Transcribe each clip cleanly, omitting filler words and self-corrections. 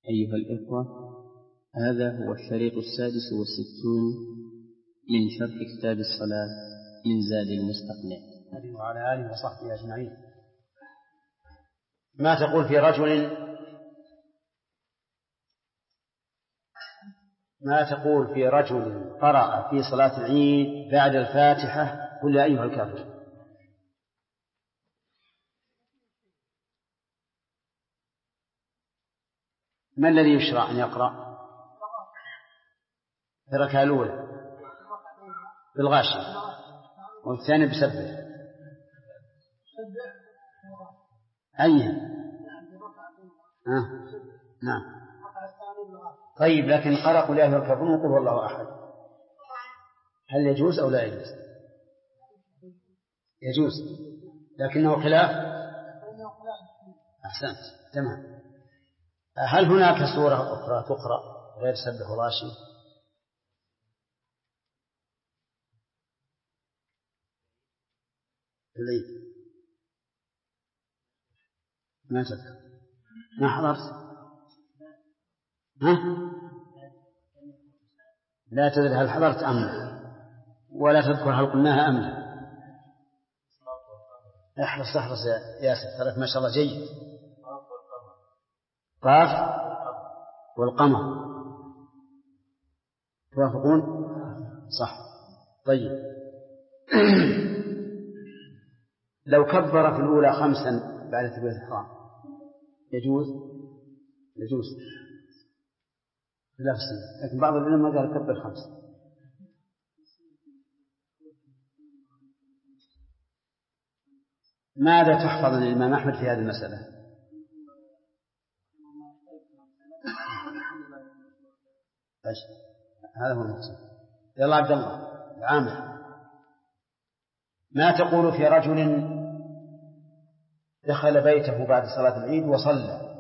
أيها الإخوة، هذا هو الشريط 66 من شرح كتاب الصلاة من زاد المستقنع وعلى آله وصحبه أجمعين. ما تقول في رجل قرأ في صلاة العيد بعد الفاتحة قل يا أيها الكافرون؟ ما الذي يشرع أن يقرأ في الركعة الأولى؟ بالغاشية، والثاني بسبح. نعم. طيب، لكن قرأ قل يا أيها الكافرون وقل هو الله أحد، هل يجوز أو لا يجوز؟ يجوز، لكنه خلاف. أحسنت، تمام. هل هناك سورة أخرى تقرأ غير سبح وغاشي؟ ما تذكر، ما حضرت. لا تدري هل حضرت أم لا، ولا تذكر هل قلناها أم لا. احرص يا ياسر، ترك ما شاء الله جيد. قاف والقمر، توافقون؟ صح. طيب. لو كبر في الأولى 5 بعد تكبيرة الإحرام يجوز؟ يجوز خلاف السنة، لكن بعض العلماء قال كبر 5. ماذا تحفظ عن الإمام أحمد في هذه المسألة؟ هذا هو المقصود. يلا عبد الله عامر، ما تقول في رجل دخل بيته بعد صلاة العيد وصلى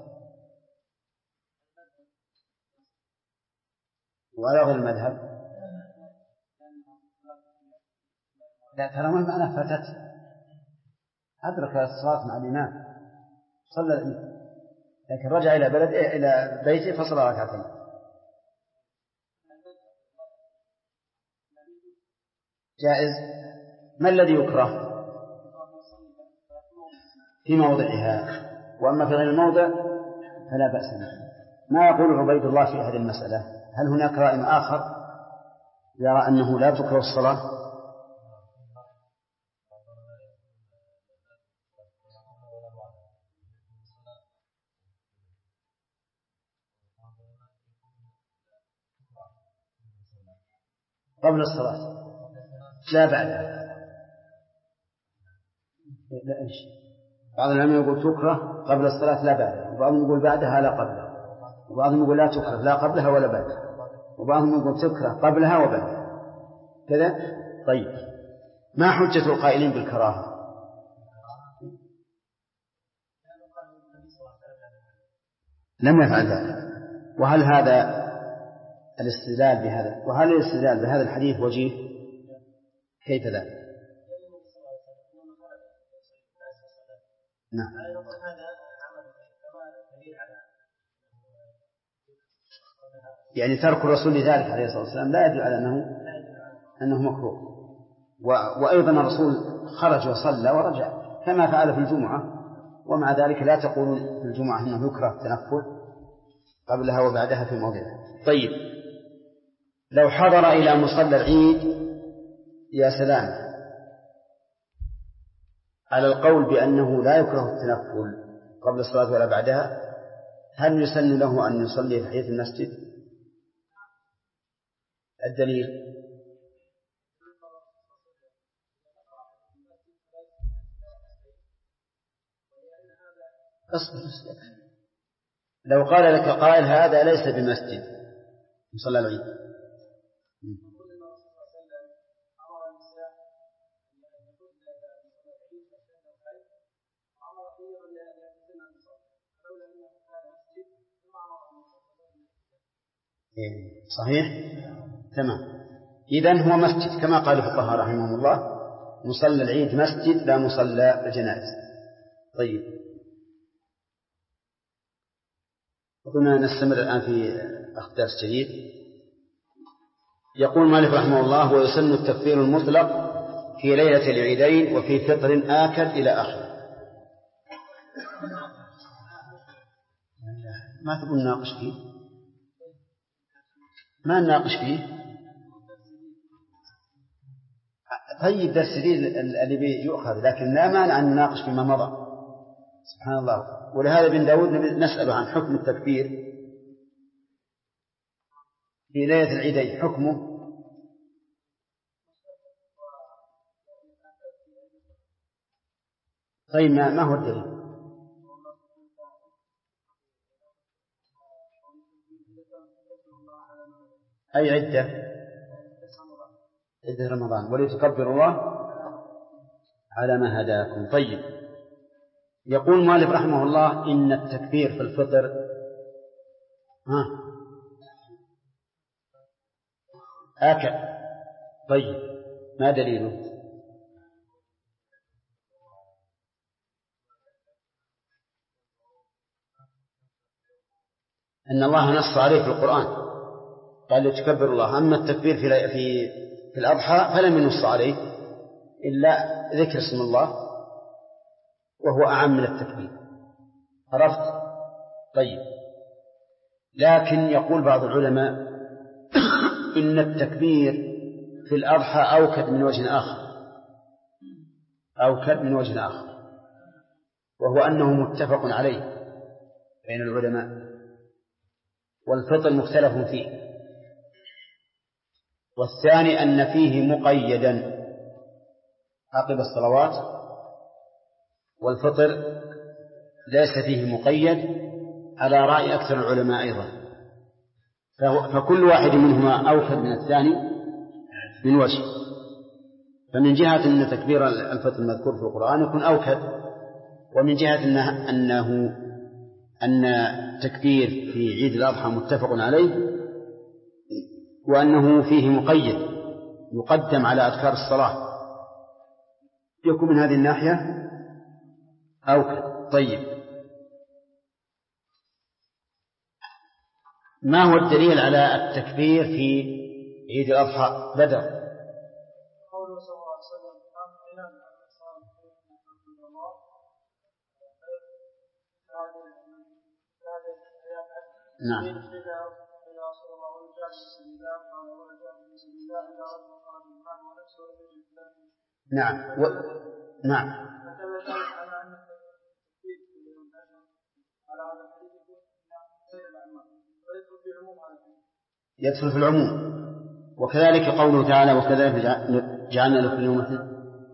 ولا غير المذهب؟ لا، ترى ما معنى فاتت، أدرك الصلاة مع الإمام صلى العيد، لكن رجع إلى بيته فصلى ركعتين. جائز. ما الذي يكره؟ في موضعها، وأما في غير الموضع فلا بأس به. ما يقول عبيد الله في هذه المسألة؟ هل هناك رأي آخر يرى أنه لا تكره الصلاة؟ قبل الصلاة لا بعدها. لا إيش، بعض العلماء يقول تكره قبل الصلاة لا بعدها، وبعضهم يقول بعدها لا قبلها، وبعضهم يقول لا تكره لا قبلها ولا بعدها، وبعضهم يقول تكره قبلها وبعدها كذا. طيب، ما حجة القائلين بالكراهة؟ لم يفعل ذلك. وهل هذا الاستدلال بهذا، وهل الاستدلال بهذا الحديث وجيه؟ كيف ذلك؟ نعم. يعني ترك الرسول لذلك عليه الصلاة والسلام لا يدل على أنه مكروه. وأيضا الرسول خرج وصلى ورجع كما فعل في الجمعة، ومع ذلك لا تقول في الجمعة أنه يكره التنفل قبلها وبعدها في موضعها. طيب، لو حضر إلى مصلى العيد يا سلام على القول بأنه لا يكره التنفل قبل الصلاة ولا بعدها، هل يسن له أن يصلي في حيث المسجد؟ الدليل؟ أصبر. لو قال لك قائل هذا ليس بمسجد مصلى العيد، صحيح، تمام. إذن هو مسجد كما قال الفقهاء رحمهم الله، مصلى العيد مسجد لا مصلى الجنائز. طيب، كنا نستمر الآن في أخذ درس جديد. يقول مالك رحمه الله: ويسن التكفير المطلق في ليلة العيدين وفي فطر آكد إلى آخره. ما تقول نناقش فيه؟ ما نناقش فيه. طيب درس جديد الذي يؤخذ، لكن لا مانع أن نناقش فيما مضى. سبحان الله. ولهذا بن داود نسأل عن حكم التكبير في ليلة العيدين، حكمه. طيب ما هو الدليل؟ أي عدة رمضان، ولتكبروا الله على ما هداكم. طيب، يقول مالك رحمه الله: إن التكبير في الفطر آكد. طيب، ما دليله؟ أن الله نص عليه في القرآن، قال لتكبروا الله. أما التكبير في الأضحى فلم ينص عليه إلا ذكر اسم الله، وهو أعم من التكبير. عرفت؟ طيب، لكن يقول بعض العلماء إن التكبير في الأضحى أوكد من وجه آخر، وهو أنه متفق عليه بين العلماء، والفطر مختلف فيه. والثاني أن فيه مقيدا عقب الصلوات، والفطر ليس فيه مقيد على رأي أكثر العلماء أيضا. فكل واحد منهما أوكد من الثاني من وجه. فمن جهة أن تكبير الفطر المذكور في القرآن يكون أوكد، ومن جهة أن تكبير في عيد الأضحى متفق عليه، وأنه فيه مقيد يقدم على أذكار الصلاة، يكون من هذه الناحية أوكد. طيب، ما هو الدليل على التكبير في عيد الأضحى؟ بدر. قوله صلى الله عليه وسلم: نعم. نعم. نعم. يدخل في العموم. وكذلك قوله تعالى: وكذلك جعلنا لكل أمة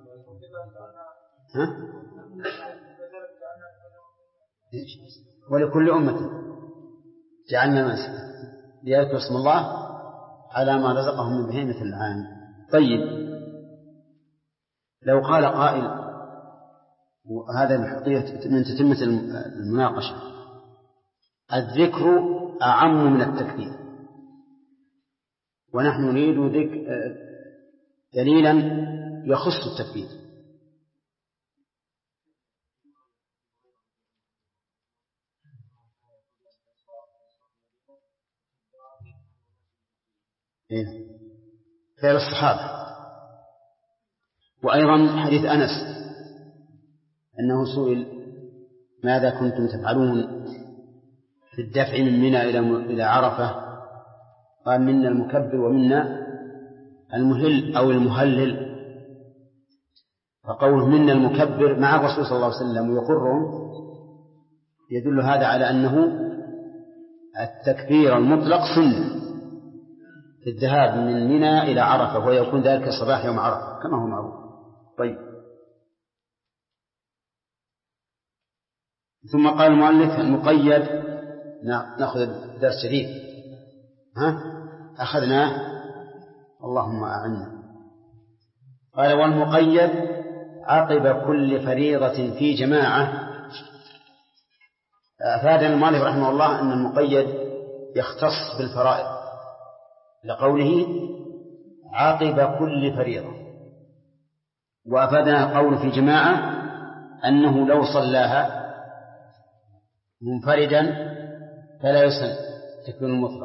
ولكل أمة جعلنا منسكا ليذكروا اسم الله على ما رزقهم من بهيمة الأنعام. طيب، لو قال قائل، وهذا من تتمة المناقشة: الذكر أعم من التكبير، ونحن نريد دليلا يخص التكبير. فعل الصحابة. وأيضا حديث أنس أنه سئل: ماذا كنتم تفعلون في الدفع من منى إلى عرفة؟ قال: منا المكبر ومنا المهل أو المهلل. فقوله منا المكبر مع الرسول صلى الله عليه وسلم ويقرهم يدل هذا على أنه التكبير المطلق سنة في الذهاب من منى إلى عرفة، ويكون ذلك صباح يوم عرفة كما هو معروف. طيب، ثم قال المؤلف: المقيد. نأخذ درس جديد. أخذناه، اللهم أعنا. قال: والمقيد عقب كل فريضة في جماعة. أفاد المؤلف رحمه الله أن المقيد يختص بالفرائض لقوله عقب كل فريضة، وأفادنا قول في جماعة أنه لو صلاها منفردا فلا يسن التكبير المطلق.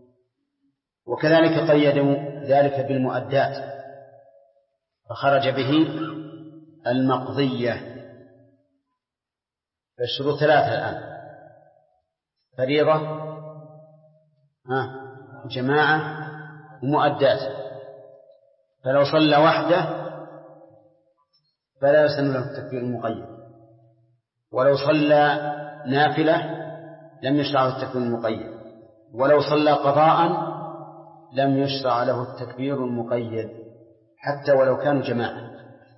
وكذلك قيدوا ذلك بالمؤدات فخرج به المقضية. فالشروط ثلاثة الآن: فريضة، جماعة، ومؤدات. فلو صلى وحده فلا يسن له التكبير المقيد، ولو صلى نافلة لم يشرع له التكبير المقيد، ولو صلى قضاء لم يشرع له التكبير المقيد حتى ولو كانوا جماعة.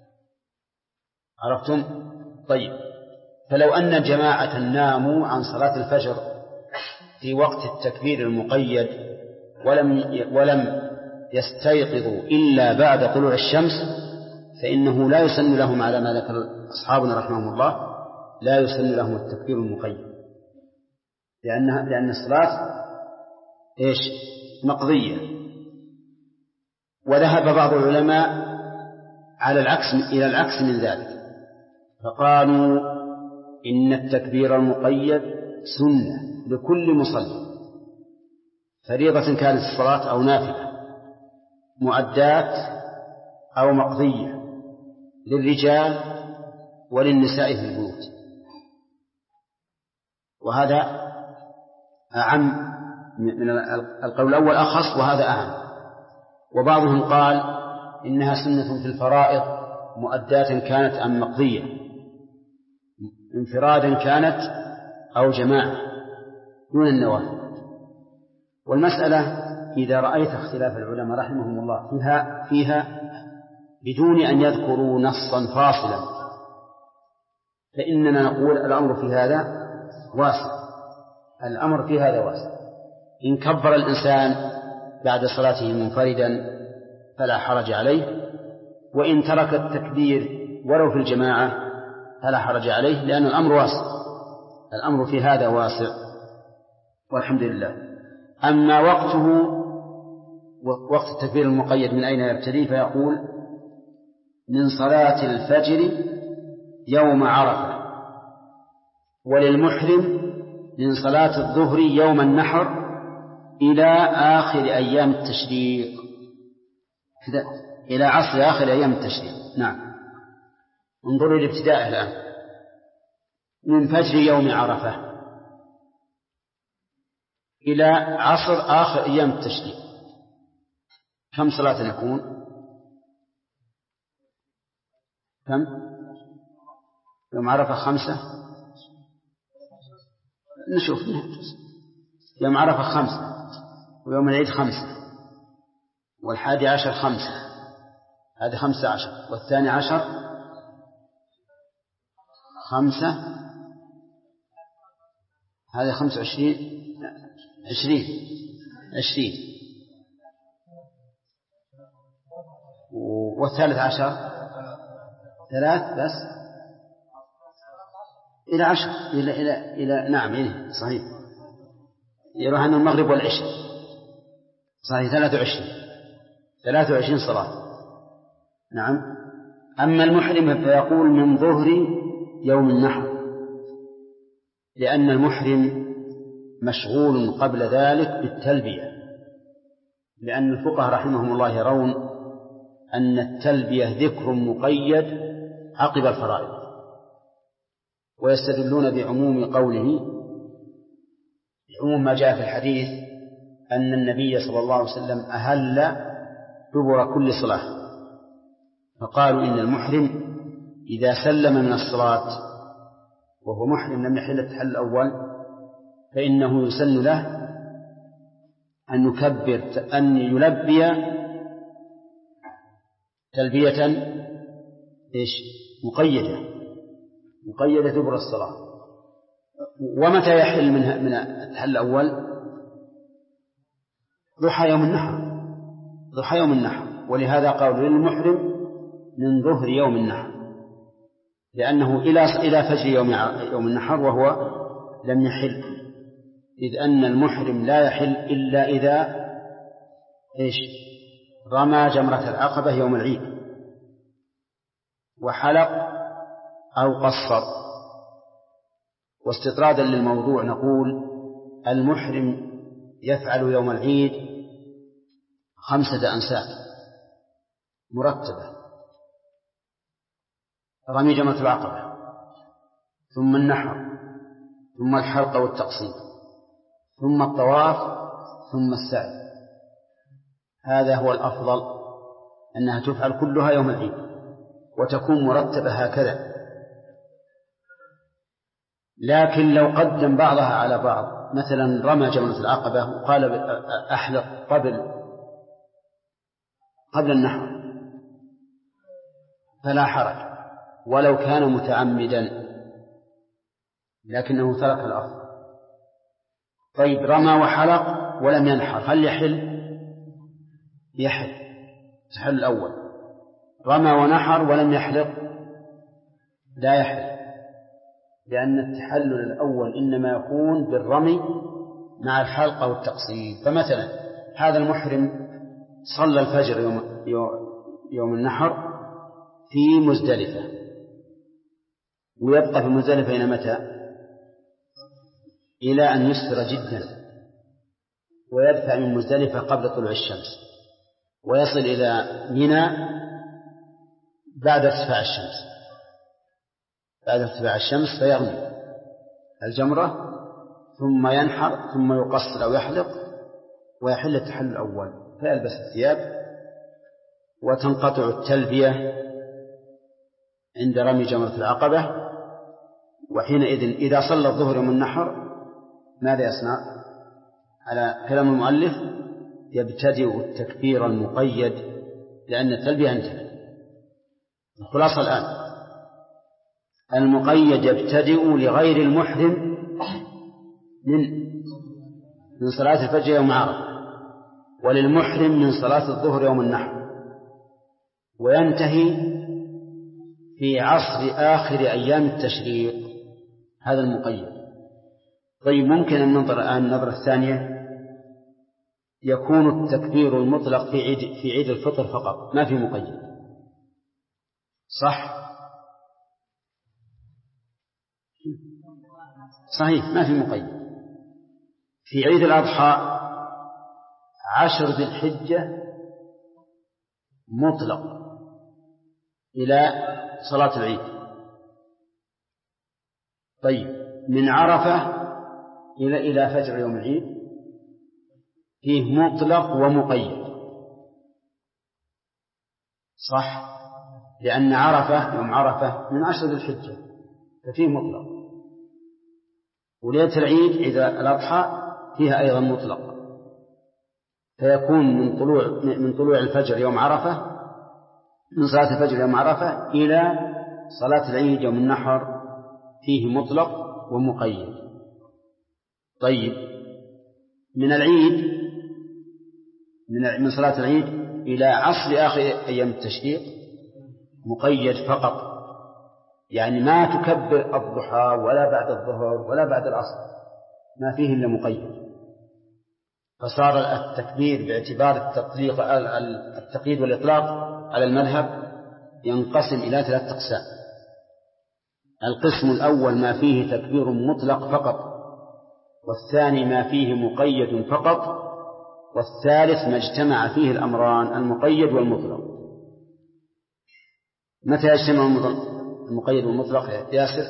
عرفتم؟ طيب، فلو أن جماعة ناموا عن صلاة الفجر في وقت التكبير المقيد ولم يستيقظوا إلا بعد طلوع الشمس فإنه لا يسن لهم، على ما ذكر أصحابنا رحمهم الله، لا يسن لهم التكبير المقيد، لأن الصلاة مقضية. وذهب بعض العلماء إلى العكس من ذلك، فقالوا إن التكبير المقيد سنة لكل مصلي، فريضة كانت الصلاة أو نافلة، مؤدات أو مقضية، للرجال وللنساء في البيوت. وهذا أعم من القول الأول، أخص، وهذا أعم. وبعضهم قال إنها سنة في الفرائض، مؤدات كانت أم مقضية، انفرادا كانت أو جماعة، دون النوافل. والمسألة إذا رأيت اختلاف العلماء رحمهم الله فيها بدون أن يذكروا نصا فاصلا، فإننا نقول الأمر في هذا واسع، الأمر في هذا واسع. إن كبر الإنسان بعد صلاته منفردا فلا حرج عليه، وإن ترك التكبير ولو في الجماعة فلا حرج عليه، لأن الأمر واسع، الأمر في هذا واسع والحمد لله. أما وقت التكبير المقيد من أين يبتدي؟ فيقول: من صلاة الفجر يوم عرفة، وللمحرم من صلاة الظهر يوم النحر إلى آخر أيام التشريق، إلى عصر آخر أيام التشريق. نعم، انظروا الابتداء الآن: من فجر يوم عرفة إلى عصر آخر أيام التشريق، كم صلاة يكون؟ كم؟ يوم عرفة 5. نشوف يوم عرفة 5، ويوم العيد 5، والحادي عشر 5، هذا 15، والثاني عشر 5، هذا 25، 20، والثالث عشر 3 بس، إلى 10، إلى نعم، صحيح، يروح عن المغرب والعشاء، صحيح، 23 صلاة. نعم. أما المحرم فيقول من ظهر يوم النحر، لأن المحرم مشغول قبل ذلك بالتلبية، لأن الفقهاء رحمهم الله يرون أن التلبية ذكر مقيد عقب الفرائض، ويستدلون بعموم قوله، بعموم ما جاء في الحديث أن النبي صلى الله عليه وسلم أهل دبر كل صلاة، فقالوا إن المحرم إذا سلم من الصلاة وهو محرم لم يحل التحلل الأول فإنه يسن له أن يلبي تلبية مقيدة دبر الصلاة. ومتى يحل من التحلل الأول؟ ضحى يوم النحر، ولهذا قالوا للمحرم من ظهر يوم النحر، لأنه إلى فجر يوم النحر وهو لم يحل، إذ أن المحرم لا يحل إلا إذا رمى جمرة العقبة يوم العيد وحلق أو قصر. واستطرادا للموضوع نقول المحرم يفعل يوم العيد 5 أنساك مرتبة: رمي جمرة العقبة، ثم النحر، ثم الحلق والتقصير، ثم الطواف، ثم السعي. هذا هو الأفضل، أنها تفعل كلها يوم العيد وتكون مرتبة هكذا. لكن لو قدم بعضها على بعض، مثلا رمى جمرة العقبة وقال أحلق قبل النحر، فلا حرج ولو كان متعمدا، لكنه ترك الأفضل. طيب، رمى وحلق ولم ينحر، هل يحل تحل الأول. رمى ونحر ولم يحلق لا يحل، لأن التحلل الأول إنما يكون بالرمي مع الحلق أو التقصير. فمثلا هذا المحرم صلى الفجر يوم النحر في مزدلفة، ويبقى في مزدلفة إلى متى؟ إلى أن يسفر جدا، ويدفع من مزدلفة قبل طلوع الشمس، ويصل إلى منى بعد ارتفاع الشمس فيرمي الجمرة، ثم ينحر، ثم يقصر أو يحلق، ويحل التحلل الأول، فيلبس الثياب، وتنقطع التلبية عند رمي جمرة العقبة. وحينئذ إذا صلى الظهر يوم النحر ماذا يصنع؟ على كلام المؤلف يبتدئ التكبير المقيد، لأن التلبية انتهت. الخلاصة الآن: المقيد يبتدئ لغير المحرم من صلاة الفجر يوم عرفة، وللمحرم من صلاة الظهر يوم النحر، وينتهي في عصر آخر أيام التشريق. هذا المقيد. طيب، ممكن أن ننظر الآن النظرة الثانية: يكون التكبير المطلق في عيد الفطر فقط، ما في مقيد، صحيح، ما في مقيد. في عيد الأضحى 10 ذي الحجة مطلق إلى صلاة العيد. طيب، من عرفة إلى فجر يوم العيد فيه مطلق ومقيد، صح؟ لأن عرفة يوم عرفة من 10 ذي الحجة ففيه مطلق، وليلة العيد إذا الأضحى فيها أيضا مطلق، فيكون من طلوع الفجر يوم عرفة، من صلاة الفجر يوم عرفة إلى صلاة العيد يوم النحر فيه مطلق ومقيد. طيب، من العيد من صلاة العيد إلى عصر آخر أيام التشريق مقيد فقط، يعني ما تكبر الضحى ولا بعد الظهر ولا بعد العصر، ما فيه إلا مقيد. فصار التكبير باعتبار التقييد والإطلاق على المذهب ينقسم إلى 3 أقسام: القسم الأول ما فيه تكبير مطلق فقط، والثاني ما فيه مقيد فقط، والثالث ما اجتمع فيه الأمران المقيد والمطلق. متى يجتمع المقيد والمطلق يا ياسر؟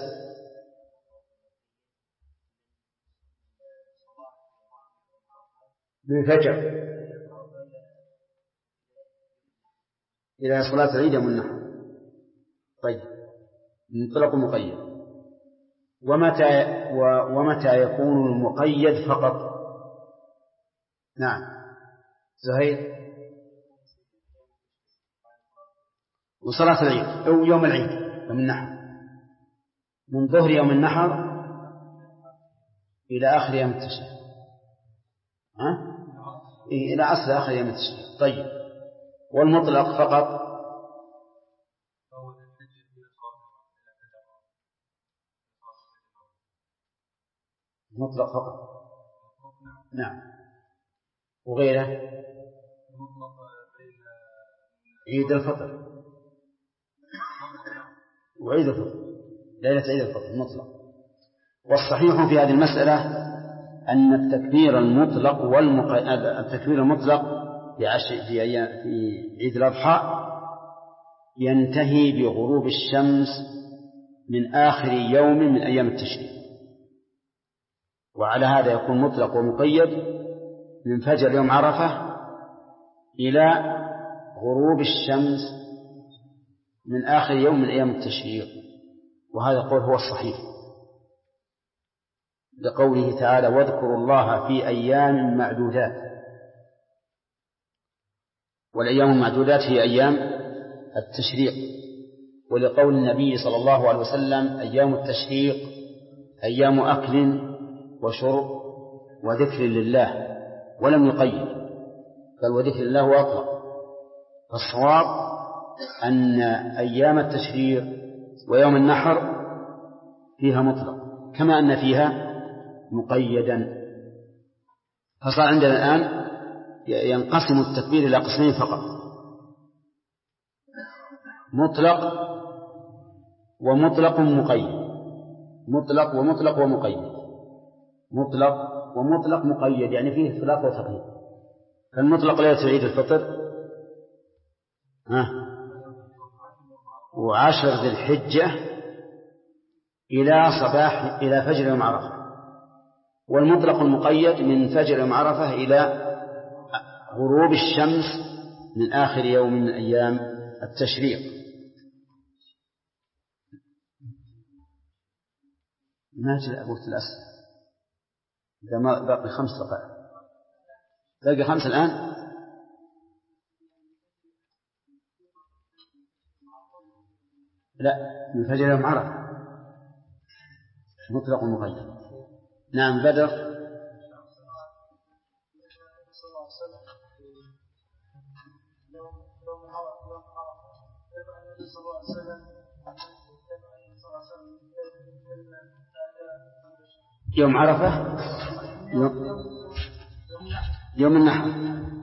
من الفجر إلى صلاة العيد يوم النحر. طيب، مطلق ومقيد. ومتى يكون المقيد فقط؟ نعم، زهير. وصلاة العيد أو يوم العيد يوم النحر، من ظهر يوم النحر إلى آخر يوم التشريق، إلى عصر آخر يوم التشريق. طيب، والمطلق فقط مطلق فقط. نعم، وغيره عيد الفطر وعيد الفطر، ليلة عيد الفطر مطلق. والصحيح في هذه المسألة أن التكبير المطلق في عيد الأضحى ينتهي بغروب الشمس من آخر يوم من أيام التشريق، وعلى هذا يكون مطلق ومقيد من فجر يوم عرفة إلى غروب الشمس من آخر يوم من أيام التشريق، وهذا القول هو الصحيح لقوله تعالى واذكروا الله في أيام معدودات، والأيام المعدودات هي أيام التشريق، ولقول النبي صلى الله عليه وسلم أيام التشريق أيام أكل وشرب وذكر لله، ولم يقيد بل وذكر الله وأطلق. فالصواب أن أيام التشريق ويوم النحر فيها مطلق كما أن فيها مقيدا. فصار عندنا الآن ينقسم التكبير إلى قسمين فقط: مطلق ومطلق مقيد، مطلق ومطلق ومقيد، مطلق ومطلق مقيد، يعني فيه اختلاف وتقييد. فالمطلق ليلة عيد الفطر وعشر ذي الحجة إلى فجر يوم عرفة، والمطلق المقيد من فجر يوم عرفة إلى غروب الشمس من آخر يوم من أيام التشريق. ما جاء أبوة الأسر إذا ما باقي 5 دقائق، باقي 5 الآن. لا، من فجر يوم عرفة مطلق ومقيد. نعم بدر. يوم عرفة يوم النحر.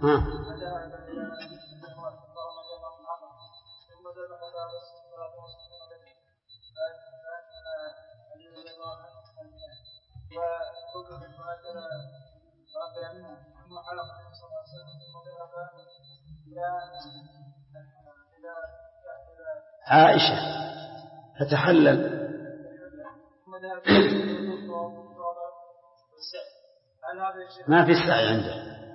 عائشة فتحلل ما في السعي عنده.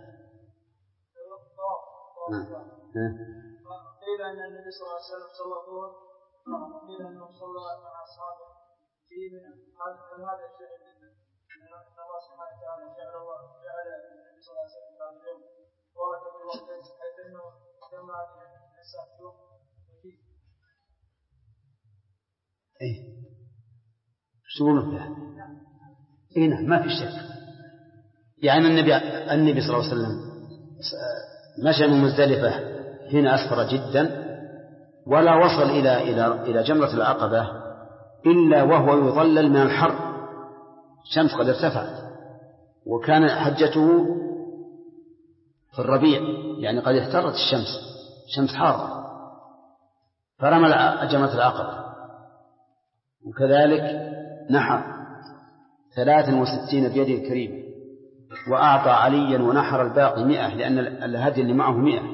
قيل أن النبي صلى الله عليه وسلم صلى الظهر، قيل أنه صلى مع أصحابه في هذا الشيء أن الله سبحانه وتعالى جعل النبي صلى الله عليه وسلم بعد اليوم ورد في الوقت حيث أنه جمع النساء يوم وفيه. شو يقولون فيها؟ نعم ما في شك. يعني النبي صلى الله عليه وسلم مشى من مزدلفة هنا أسفر جدا، ولا وصل إلى جمرة العقبة إلا وهو يظلل من الحر، الشمس قد ارتفعت، وكان حجته في الربيع، يعني قد احترت الشمس حارة، فرمى جمرة العقبة. وكذلك نحر 63 بيده الكريم، وأعطى عليا ونحر الباقي 100 لأن الهدي اللي معه 100،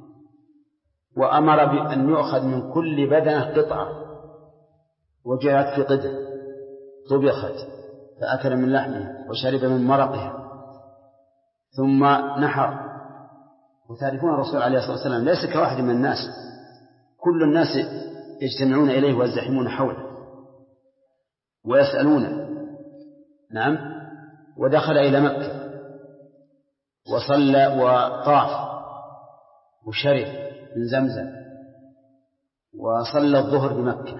وأمر بأن يؤخذ من كل بدنة قطعة وجاءت في قدر طبخت فأكل من لحمها وشرب من مرقها ثم نحر. وتعرفون الرسول عليه الصلاة والسلام ليس كواحد من الناس، كل الناس يجتمعون إليه ويزدحمون حوله ويسألونه. نعم. ودخل إلى مكة وصلى وطاف وشرب من زمزم وصلى الظهر بمكة،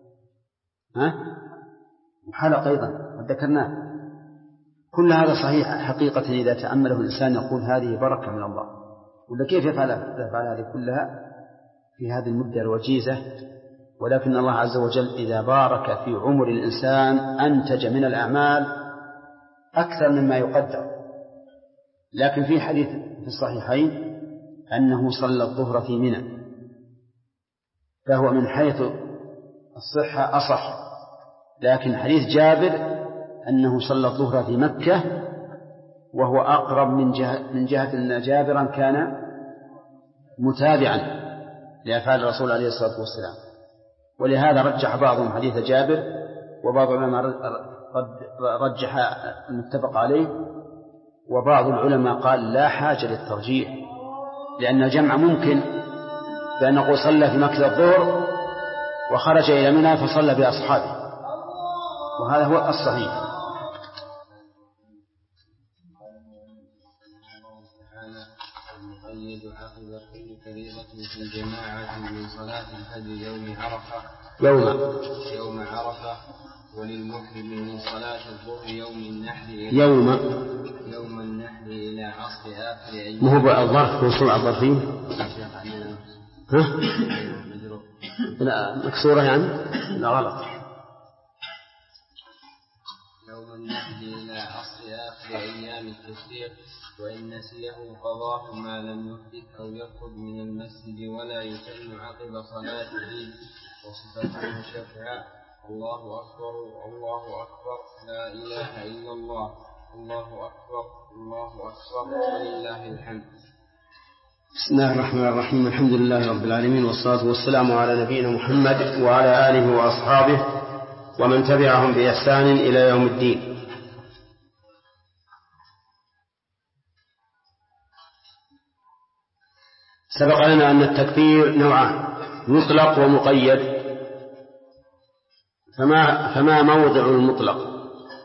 وحلق أيضا ذكرناه. كل هذا صحيح حقيقة إذا تأمله الإنسان يقول هذه بركة من الله، ولا كيف يفعل هذه كلها في هذه المدة الوجيزة؟ ولكن الله عز وجل إذا بارك في عمر الإنسان أنتج من الأعمال أكثر مما يقدر. لكن في حديث في الصحيحين أنه صلى الظهر في منى، فهو من حيث الصحة أصح. لكن حديث جابر أنه صلى الظهر في مكة وهو أقرب من جهة أن جابرا كان متابعا لأفعال الرسول عليه الصلاة والسلام، ولهذا رجح بعضهم حديث جابر، وبعض العلماء رجح المتفق عليه، وبعض العلماء قال لا حاجة للترجيح، لأن الجمع ممكن، بأن نقول صلى في مكة الظهر وخرج إلى منى فصلى بأصحابه، وهذا هو الصحيح. المقيد عقب كل فريضة في الجماعة من صلاة الفجر يوم عرفة، وللمحرم من صلاة الظهر يوم النحر إلى عصر آخر أيام. ما هو الظرف موصول على الظرفين؟ لا مكسورة يعني؟ لا غلط. يوم النحر إلى عصر آخر أيام التشريق، وإن نسيه قضاه ما لم يحدث أو يخرج من المسجد، ولا يسن عقب صلاة العيد. وصفته الشفعاء: الله أكبر الله أكبر لا إله إلا الله، الله أكبر الله أكبر ولله الحمد. بسم الله الرحمن الرحيم. الحمد لله رب العالمين، والصلاة والسلام على نبينا محمد وعلى آله وأصحابه ومن تبعهم بإحسان إلى يوم الدين. سبق لنا أن التكبير نوعان: مطلق ومقيد. فما موضع المطلق؟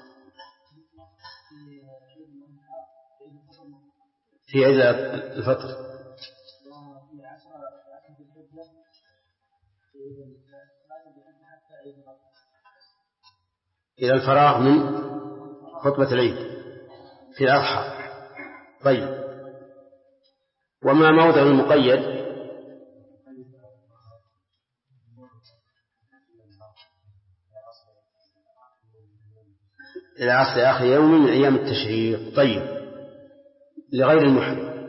في عيد الفطر إلى الفراغ من خطبة العيد في الأضحى. طيب، وما موضع المقيد؟ إلى عصر آخر يوم من أيام التشريق. طيب، لغير المحرم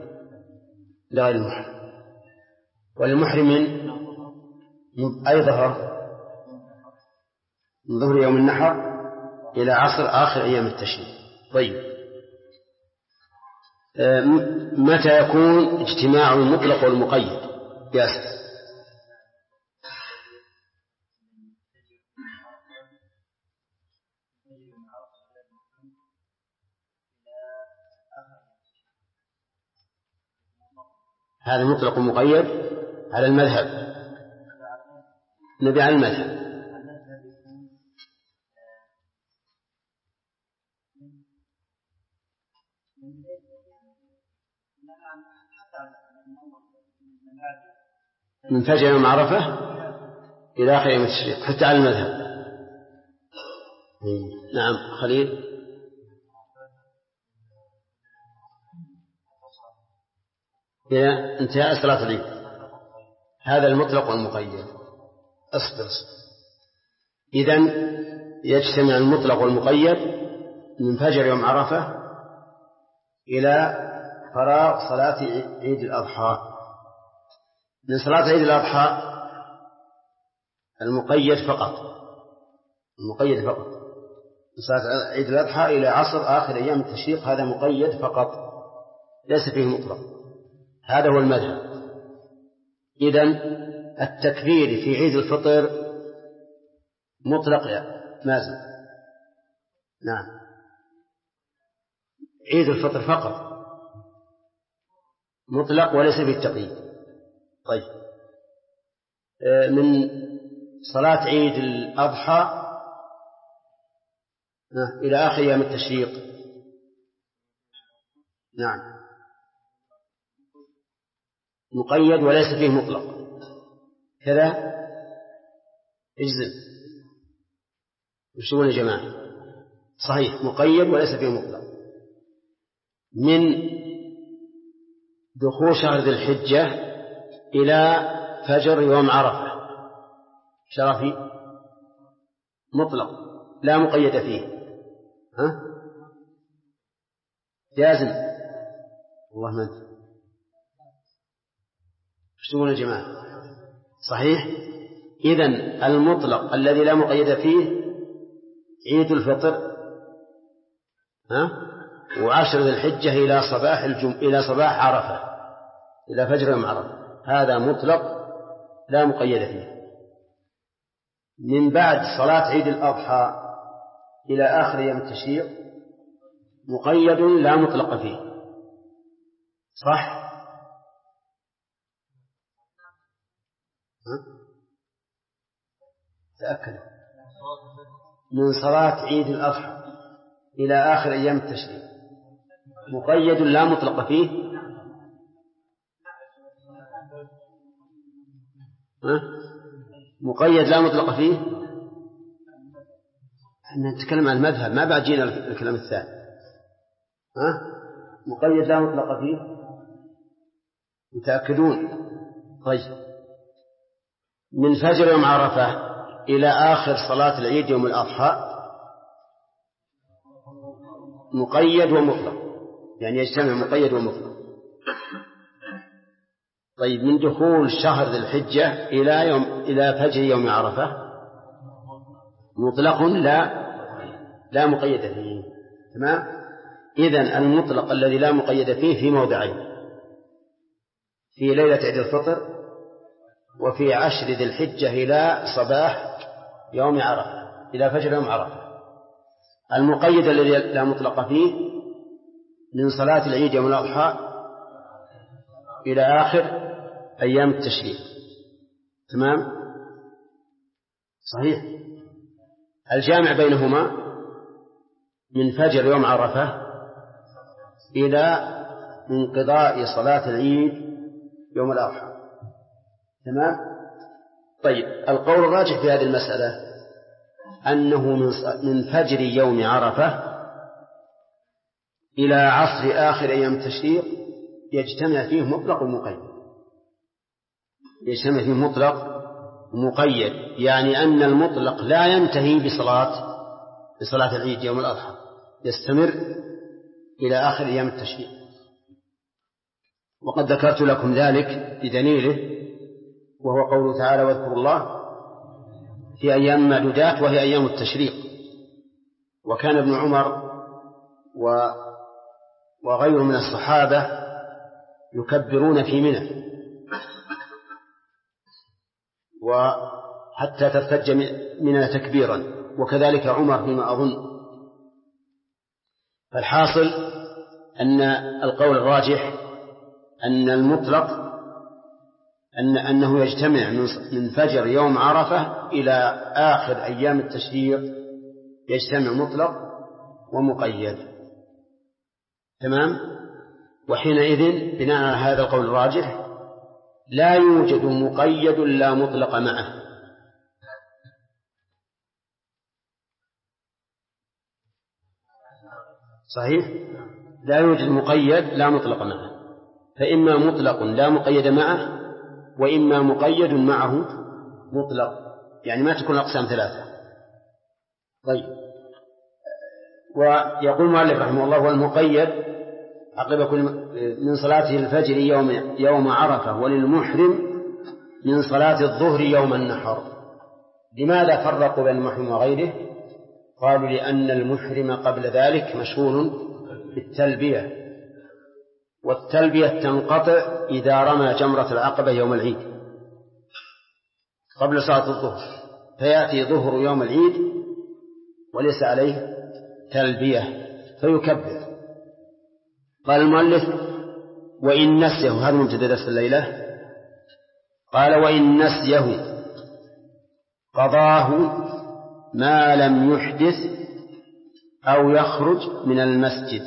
وللمحرم أي ظهر من ظهر يوم النحر إلى عصر آخر أيام التشريق. طيب، متى يكون اجتماع المطلق والمقيد؟ ياسر. هذا مطلق ومقيد على المذهب، نبي على المذهب. من فجر يوم عرفة إلى آخر يوم التشريق، حتى على المذهب. نعم خليل. إلى انتهاء صلاة العيد. هذا المطلق والمقيد. أصبر. إذن يجتمع المطلق والمقيد من فجر يوم عرفة إلى فراغ صلاة عيد الأضحى. من صلاة عيد الأضحى المقيد فقط، من صلاة عيد الأضحى إلى عصر آخر أيام التشريق، هذا مقيد فقط ليس فيه مطلق. هذا هو المذهب. إذن التكبير في عيد الفطر مطلق يا مازن. نعم، عيد الفطر فقط مطلق وليس فيه التقييد. طيب، من صلاة عيد الأضحى إلى آخر أيام التشريق. نعم، مقيد وليس فيه مطلق. كذا اجزم. وش يقول يا جماعة؟ صحيح، مقيد وليس فيه مطلق. من دخول شهر ذي الحجة إلى فجر يوم عرفة شرفي مطلق لا مقيد فيه. جازم. والله ما أدري ايش تقولون يا جماعة؟ صحيح. إذن المطلق الذي لا مقيد فيه عيد الفطر وعشر ذي الحجة إلى صباح عرفة، إلى فجر يوم عرفة. هذا مطلق لا مقيد فيه. من بعد صلاة عيد الأضحى إلى آخر أيام التشريق مقيد لا مطلق فيه، صح؟ تأكد. من صلاة عيد الأضحى إلى آخر أيام التشريق مقيد لا مطلق فيه. مقيد لا مطلق فيه. احنا نتكلم عن المذهب، ما بعد جينا الكلام الثاني. مقيد لا مطلق فيه، متأكدون؟ طيب. من فجر يوم عرفة إلى آخر صلاة العيد يوم الأضحى مقيد ومطلق، يعني يجتمع مقيد ومطلق. طيب. من دخول شهر ذي الحجة إلى فجر يوم عرفة مطلق لا مقيد فيه. تمام. إذن المطلق الذي لا مقيد فيه في موضعين: في ليلة عيد الفطر، وفي عشر ذي الحجة إلى صباح يوم عرفة، إلى فجر يوم عرفة. المقيد الذي لا مطلق فيه من صلاة العيد يوم الأضحى إلى آخر أيام التشريق. تمام. صحيح. الجامع بينهما من فجر يوم عرفة إلى انقضاء صلاة العيد يوم الأضحى. تمام. طيب. القول الراجح في هذه المسألة أنه من فجر يوم عرفة إلى عصر آخر أيام التشريق يجتمع فيه مطلق ومقيد. يجتمع فيه مطلق ومقيد، يعني أن المطلق لا ينتهي بصلاة العيد يوم الأضحى، يستمر إلى آخر أيام التشريق. وقد ذكرت لكم ذلك بدليله، وهو قوله تعالى: واذكروا الله في أيام معدودات، وهي أيام التشريق. وكان ابن عمر وغيره من الصحابة يكبرون في منى، وحتى ترتج منى تكبيرا، وكذلك عمر فيما أظن. فالحاصل أن القول الراجح أن المطلق أنه يجتمع من فجر يوم عرفة إلى آخر أيام التشريق، يجتمع مطلق ومقيد. تمام. وحينئذ بناء على هذا القول الراجح لا يوجد مقيد لا مطلق معه. صحيح. لا يوجد مقيد لا مطلق معه، فإما مطلق لا مقيد معه، وإما مقيد معه مطلق، يعني ما تكون الأقسام ثلاثة. طيب. ويقول المؤلف رحمه الله: والمقيد عقب كل من صلاته الفجر يوم عرفة، وللمحرم من صلاة الظهر يوم النحر. لماذا فرقوا بين المحرم وغيره؟ قالوا: لأن المحرم قبل ذلك مشغول بالتلبية، والتلبية تنقطع إذا رمى جمرة العقبة يوم العيد قبل صلاة الظهر، فيأتي ظهر يوم العيد وليس عليه تلبية فيكبر. قال المؤلف: وإن نسيه، هذا مبتدأ درس الليلة. قال: وإن نسيه قضاه ما لم يحدث أو يخرج من المسجد،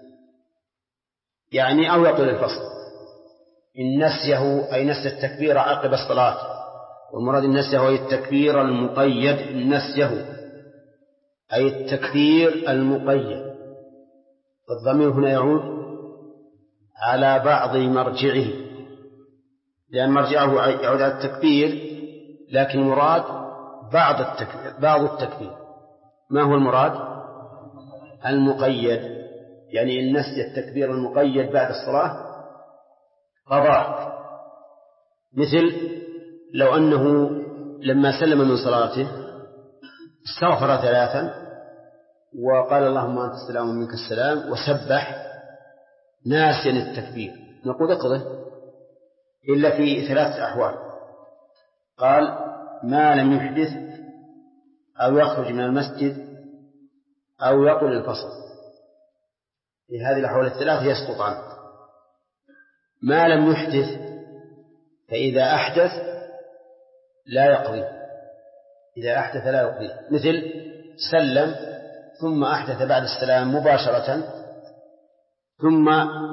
يعني أو يطول الفصل. إن نسيه أي نسي التكبير عقب الصلاة، والمراد النسيه هو التكبير المقيد. نسيه أي التكبير المقيد. الضمير هنا يعود على بعض مرجعه، لأن مرجعه يعود على التكبير، لكن مراد بعض التكبير. ما هو المراد؟ المقيد، يعني إن نسي التكبير المقيد بعد الصلاة قضاه. مثل لو أنه لما سلم من صلاته استغفر 3 وقال اللهم أنت السلام ومنك السلام وسبح ناسيا التكبير، نقول اقضه إلا في 3 أحوال. قال ما لم يحدث أو يخرج من المسجد أو يطل الفصل، في هذه الأحوال 3 يسقط عنه. ما لم يحدث فإذا أحدث لا يقضي، إذا أحدث لا يقضي، مثل سلم ثم أحدث بعد السلام مباشرة ثم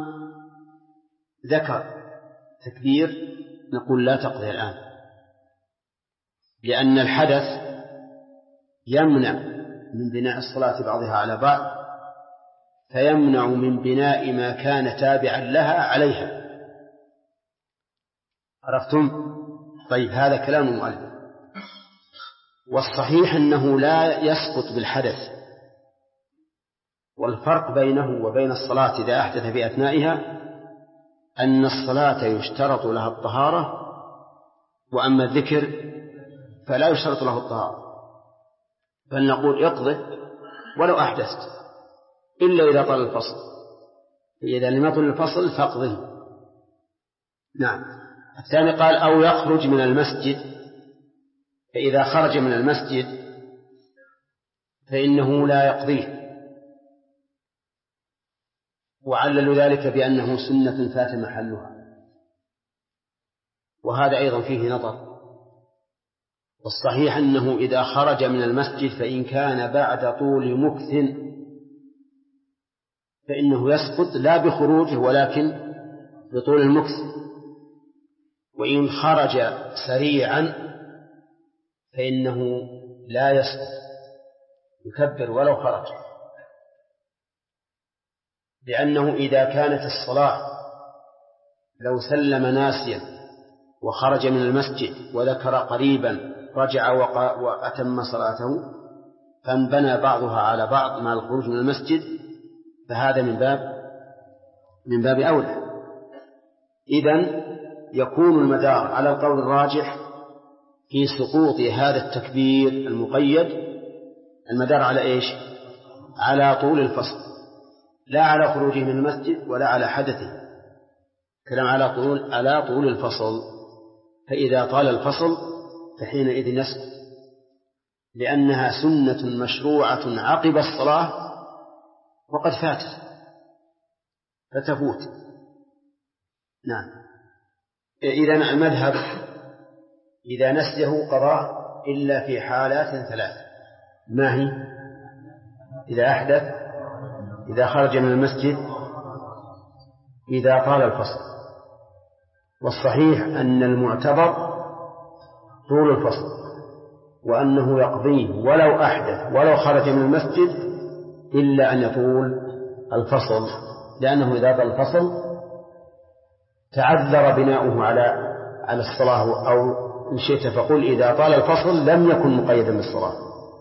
ذكر تكبير، نقول لا تقضي الآن، لأن الحدث يمنع من بناء الصلاة بعضها على بعض، فيمنع من بناء ما كان تابعا لها عليها. عرفتم؟ طيب هذا كلام المؤلف، والصحيح أنه لا يسقط بالحدث، والفرق بينه وبين الصلاة إذا أحدث في أثنائها أن الصلاة يشترط لها الطهارة، وأما الذكر فلا يشترط له الطهارة، بل نقول اقضه ولو أحدثت إلا إذا طال الفصل، إذا لم يطل الفصل فاقضه. نعم. الثاني قال أو يخرج من المسجد، فإذا خرج من المسجد فإنه لا يقضيه، وعلل ذلك بأنه سنة فات محلها، وهذا أيضا فيه نظر. والصحيح أنه إذا خرج من المسجد فإن كان بعد طول مكث فإنه يسقط لا بخروجه ولكن بطول المكث، وإن خرج سريعا فإنه لا يسقط، يكبر ولو خرج، لأنه إذا كانت الصلاة لو سلم ناسيا وخرج من المسجد وذكر قريبا رجع وأتم صلاته فانبنى بعضها على بعض مع الخروج من المسجد، فهذا من باب أولى. إذن يكون المدار على القول الراجح في سقوط هذا التكبير المقيد، المدار على إيش؟ على طول الفصل، لا على خروجه من المسجد ولا على حدثه، كلام على طول الفصل. فإذا طال الفصل فحينئذ يسقط، لأنها سنة مشروعة عقب الصلاة وقد فاتت فتفوت. نعم. إذن المذهب إذا نسيه قضاء إلا في حالات 3. ما هي؟ إذا أحدث، إذا خرج من المسجد، إذا طال الفصل. والصحيح أن المعتبر طول الفصل، وأنه يقضيه ولو أحدث ولو خرج من المسجد إلا أن يطول الفصل، لأنه إذا طال الفصل تعذر بناؤه على الصلاة، أو إن شئت فقل إذا طال الفصل لم يكن مقيدا بالصلاة.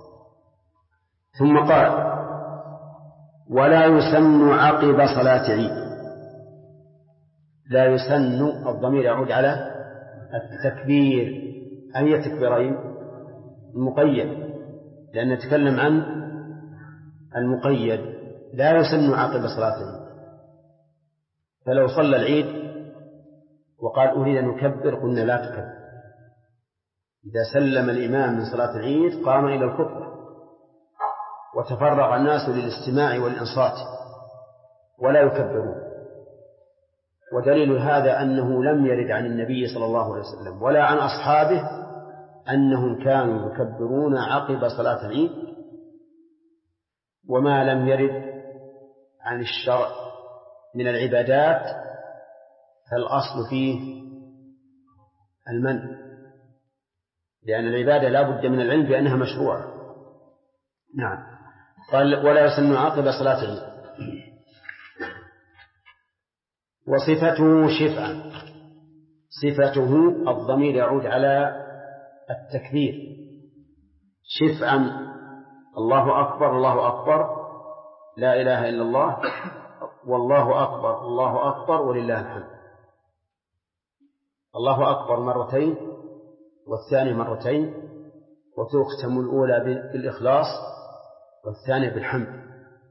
ثم قال ولا يسن عقب صلاة عيد. لا يسن الضمير يعود على التكبير، أي تكبيرين؟ المقيد، لأن نتكلم عن المقيد. لا يسن عقب صلاة العيد، فلو صلى العيد وقال أريد أن نكبر قلنا لا تكبر. إذا سلم الإمام من صلاة العيد قام إلى الخطبة وتفرغ الناس للاستماع والإنصات ولا يكبرون. ودليل هذا أنه لم يرد عن النبي صلى الله عليه وسلم ولا عن أصحابه أنهم كانوا يكبرون عقب صلاة العيد. وما لم يرد عن الشرع من العبادات فالأصل فيه المنع، لأن العبادة لا بد من العلم بأنها مشروعة. نعم. قال ولا يسن عقب صلاة العيد. وصفته شفعا. صفته الضمير يعود على التكبير. شفعا الله أكبر الله أكبر لا إله إلا الله والله أكبر الله أكبر ولله الحمد. الله أكبر مرتين والثاني مرتين، وتختم الأولى بالإخلاص والثانية بالحمد.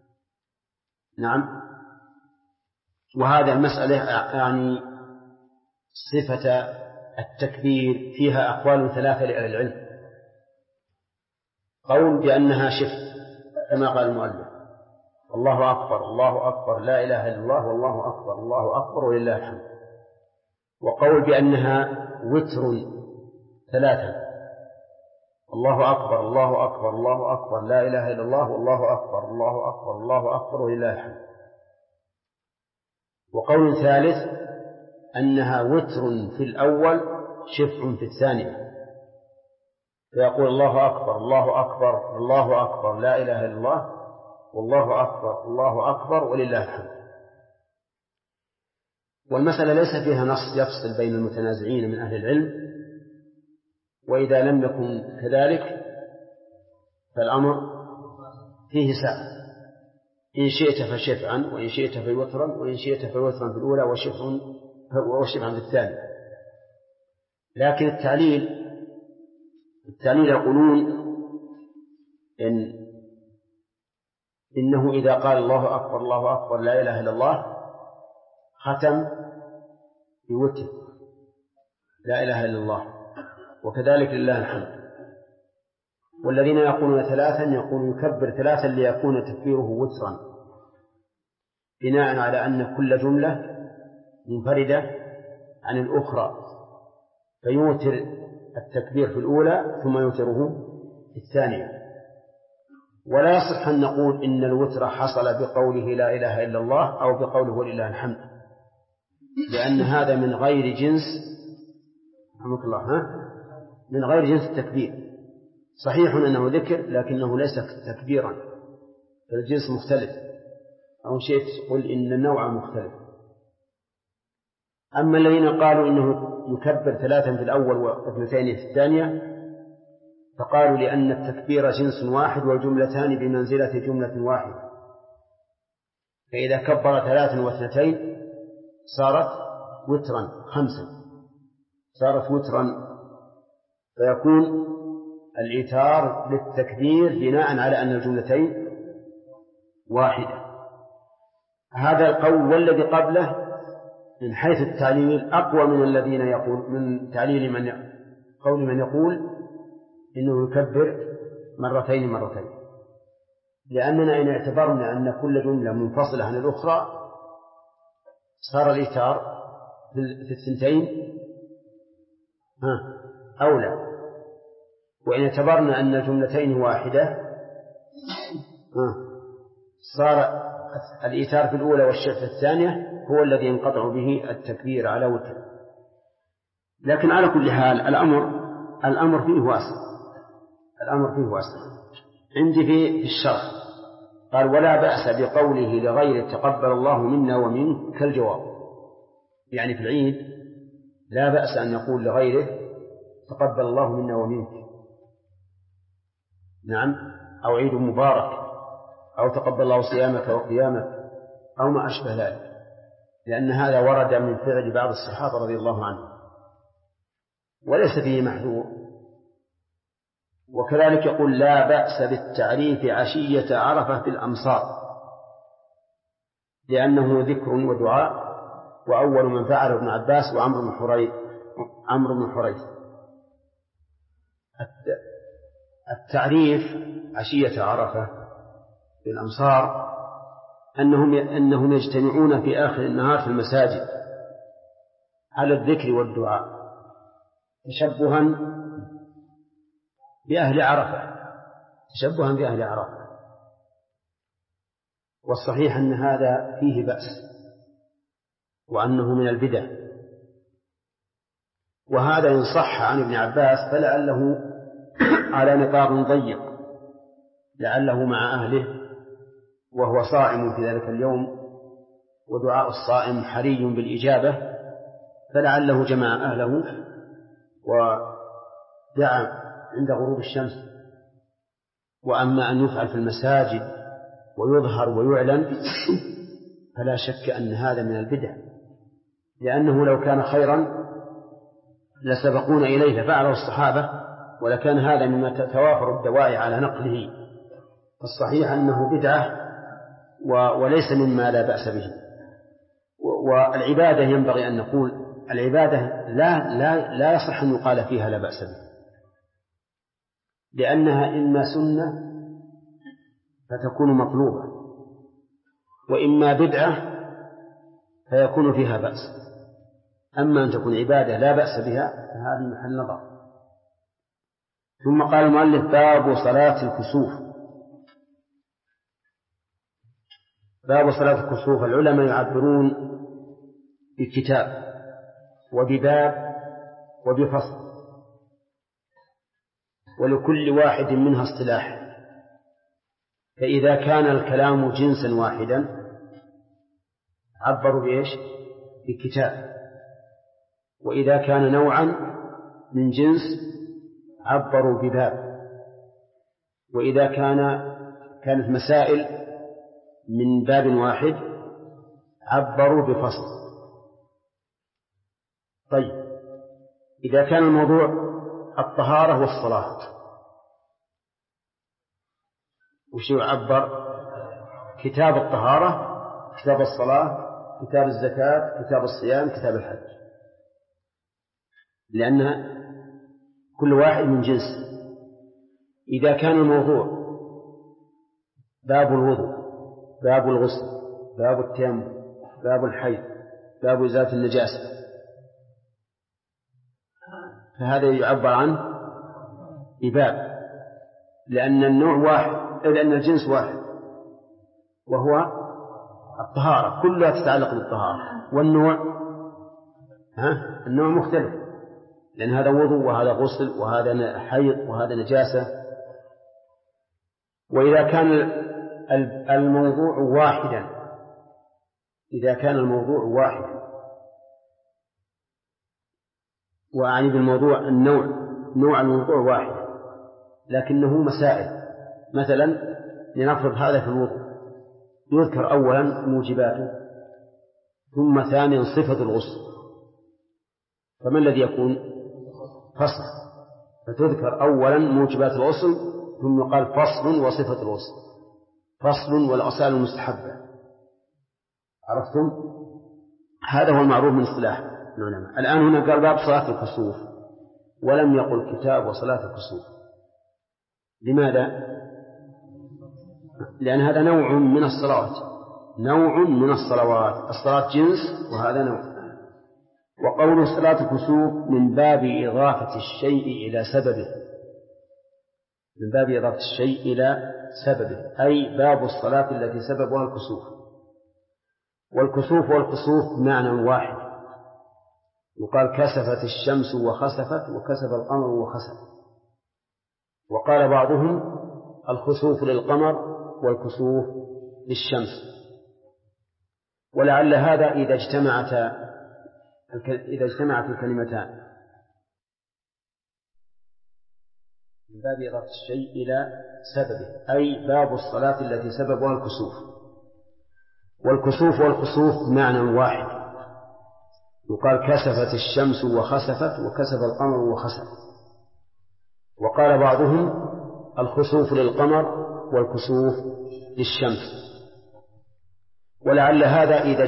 نعم. وهذا المسألة يعني صفة التكبير فيها أقوال ثلاثة لأهل العلم. قول بأنها شف كما قال المؤلف الله أكبر الله أكبر لا إله إلا الله والله أكبر الله أكبر ولله الحمد. وقول بأنها وتر ثلاثة الله أكبر الله أكبر الله أكبر لا إله إلا الله والله أكبر الله أكبر الله أكبر ولله الحمد. وقول ثالث أنها وتر في الأول شفع في الثانية، فيقول الله أكبر الله أكبر الله أكبر لا إله إلا الله والله أكبر الله أكبر ولله الحمد. والمسألة ليس فيها نص يفصل بين المتنازعين من أهل العلم، وإذا لم يكن كذلك فالأمر فيه سعة، إن شئت فشفعا وإن شئت فوترا وإن شئت فوترا في الأولى وشفعا في الثانية. لكن التعليل يقولون إنه إذا قال الله أكبر لا إله إلا الله ختم بوتر لا إله إلا الله وكذلك لله الحمد. والذين يقولون ثلاثا يقولون يكبر ثلاثا ليكون تكبيره وترا بناء على أن كل جملة منفردة عن الأخرى، فيوتر التكبير في الأولى ثم يوتره في الثانية. ولا يصح أن نقول إن الوتر حصل بقوله لا إله إلا الله أو بقوله ولله الحمد، لأن هذا من غير جنس رحمك الله من غير جنس التكبير. صحيح أنه ذكر لكنه ليس تكبيرا، فالجنس مختلف، أو شيء تقول إن النوع مختلف. أما الذين قالوا إنه يكبر ثلاثا في الأول واثنتين في الثانية فقالوا لأن التكبير جنس واحد والجملتان بمنزلة جملة واحدة، فإذا كبر ثلاثا واثنتين صارت وترا خمسا، صارت وترا، فيكون الإيتار للتكبير بناء على أن الجملتين واحدة. هذا القول والذي قبله من حيث التعليل أقوى من الذين يقول من تعليل قول من يقول إنه يكبر مرتين، لأننا إن اعتبرنا أن كل جملة منفصلة عن الأخرى صار الإيتار في الثنتين أولى، وإن اعتبرنا أن الجملتين واحدة صار الإيتار في الأولى والشفع في الثانية هو الذي ينقطع به التكبير على وتر. لكن على كل حال الأمر فيه واسع. عندي في الشرح قال ولا بأس بقوله لغير تقبل الله منا ومنك كالجواب، يعني في العيد لا بأس أن يقول لغيره تقبل الله منا ومنك، نعم، أو عيد مبارك، أو تقبل الله صيامك وقيامك، أو ما أشبه ذلك، لأن هذا ورد من فعل بعض الصحابة رضي الله عنهم وليس فيه محذور. وكذلك يقول لا بأس بالتعريف عشية عرفة في الأمصار، لأنه ذكر ودعاء، وأول من فعله ابن عباس وعمرو بن حريث. التعريف عشية عرفة في الأمصار أنهم يجتمعون في آخر النهار في المساجد على الذكر والدعاء تشبها بأهل عرفة، والصحيح أن هذا فيه بأس وأنه من البدع، وهذا إن صح عن ابن عباس فلعله على نطاق ضيق، لعله مع أهله وهو صائم في ذلك اليوم، ودعاء الصائم حري بالإجابة، فلعله جمع أهله ودعا عند غروب الشمس. وأما أن يفعل في المساجد ويظهر ويعلن فلا شك أن هذا من البدع، لأنه لو كان خيرا لسبقون إليه ففعله الصحابة، ولكان هذا مما تتوافر الدواعي على نقله الصحيح أنه بدعة وليس مما لا بأس به. والعبادة ينبغي أن نقول العبادة لا يصح أن يقال فيها لا بأس به، لأنها إما سنة فتكون مطلوبة، وإما بدعة فيكون فيها بأس. أما أن تكون عبادة لا بأس بها فهذه محل نظر. ثم قال المؤلف: باب صلاة الكسوف. باب صلاة الكسوف. العلماء يعبرون بكتاب وبباب وبفصل، ولكل واحد منها اصطلاح. فإذا كان الكلام جنسا واحدا عبروا بإيش؟ بكتاب. وإذا كان نوعا من جنس عبروا بباب. وإذا كانت مسائل من باب واحد عبروا بفصل. طيب، إذا كان الموضوع الطهارة والصلاة وش يعبر؟ كتاب الطهارة، كتاب الصلاة، كتاب الزكاة، كتاب الصيام، كتاب الحج، لأن كل واحد من جنس. إذا كان الموضوع باب الوضوء، باب الغسل، باب التيمم، باب الحيض، باب إزالة النجاسة، فهذا يعبر عنه بباب، لأن النوع واحد، لأن الجنس واحد وهو الطهارة، كلها تتعلق بالطهارة. والنوع النوع مختلف، لأن هذا وضوء وهذا غسل وهذا حيض وهذا نجاسة. وإذا كان الموضوع واحدا، إذا كان الموضوع واحدا، وأعني بالموضوع نوع الموضوع واحد لكنه مسائل. مثلا لنفرض هذا في الوضوء يذكر أولا موجباته، ثم ثانيا صفة الغسل، فما الذي يكون؟ فصل. فتذكر أولا موجبات الغسل ثم يقال فصل وصفة الغسل، فصل والغسال المستحبة. عرفتم؟ هذا هو المعروف من اصطلاح العلماء. الآن هنا قال باب صلاة الكسوف ولم يقل كتاب وصلاة الكسوف. لماذا؟ لأن هذا نوع من الصلوات، نوع من الصلوات. الصلاة جنس وهذا نوع. وقول صلاة الكسوف من باب إضافة الشيء إلى سببه، من باب إضافة الشيء إلى سببه، أي باب الصلاة التي سببها الكسوف. والكسوف والخسوف معنى واحد. يقال كسفت الشمس وخسفت، وكسف القمر وخسف. وقال بعضهم الخسوف للقمر والكسوف للشمس. ولعل هذا إذا اجتمعت الكلمتان من باب إضافة الشيء إلى سببه، أي باب الصلاة التي سببها الكسوف. والكسوف والخسوف معنى واحد. يقال كسفت الشمس وخسفت، وكسف القمر وخسف. وقال بعضهم الخسوف للقمر والكسوف للشمس. ولعل هذا إذا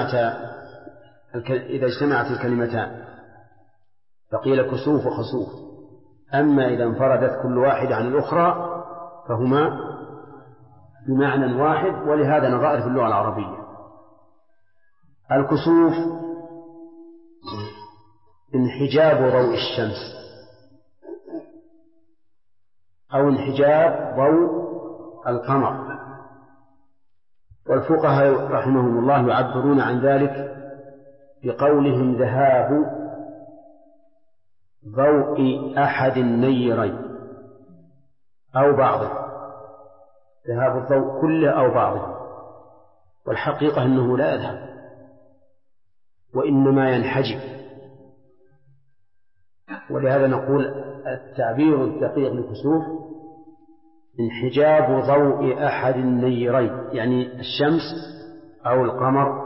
اجتمعت الكلمتان فقيل كسوف وخسوف. أما إذا انفردت كل واحد عن الأخرى فهما بمعنى واحد، ولهذا نظائر في اللغة العربية. الكسوف انحجاب ضوء الشمس أو انحجاب ضوء القمر. والفقهاء رحمهم الله يعبرون عن ذلك بقولهم ذهاب ضوء أحد النيرين أو بعضه، ذهاب الضوء كله أو بعضه. والحقيقة أنه لا يذهب وإنما ينحجب. ولهذا نقول التعبير الدقيق للكسوف انحجاب ضوء أحد النيرين، يعني الشمس أو القمر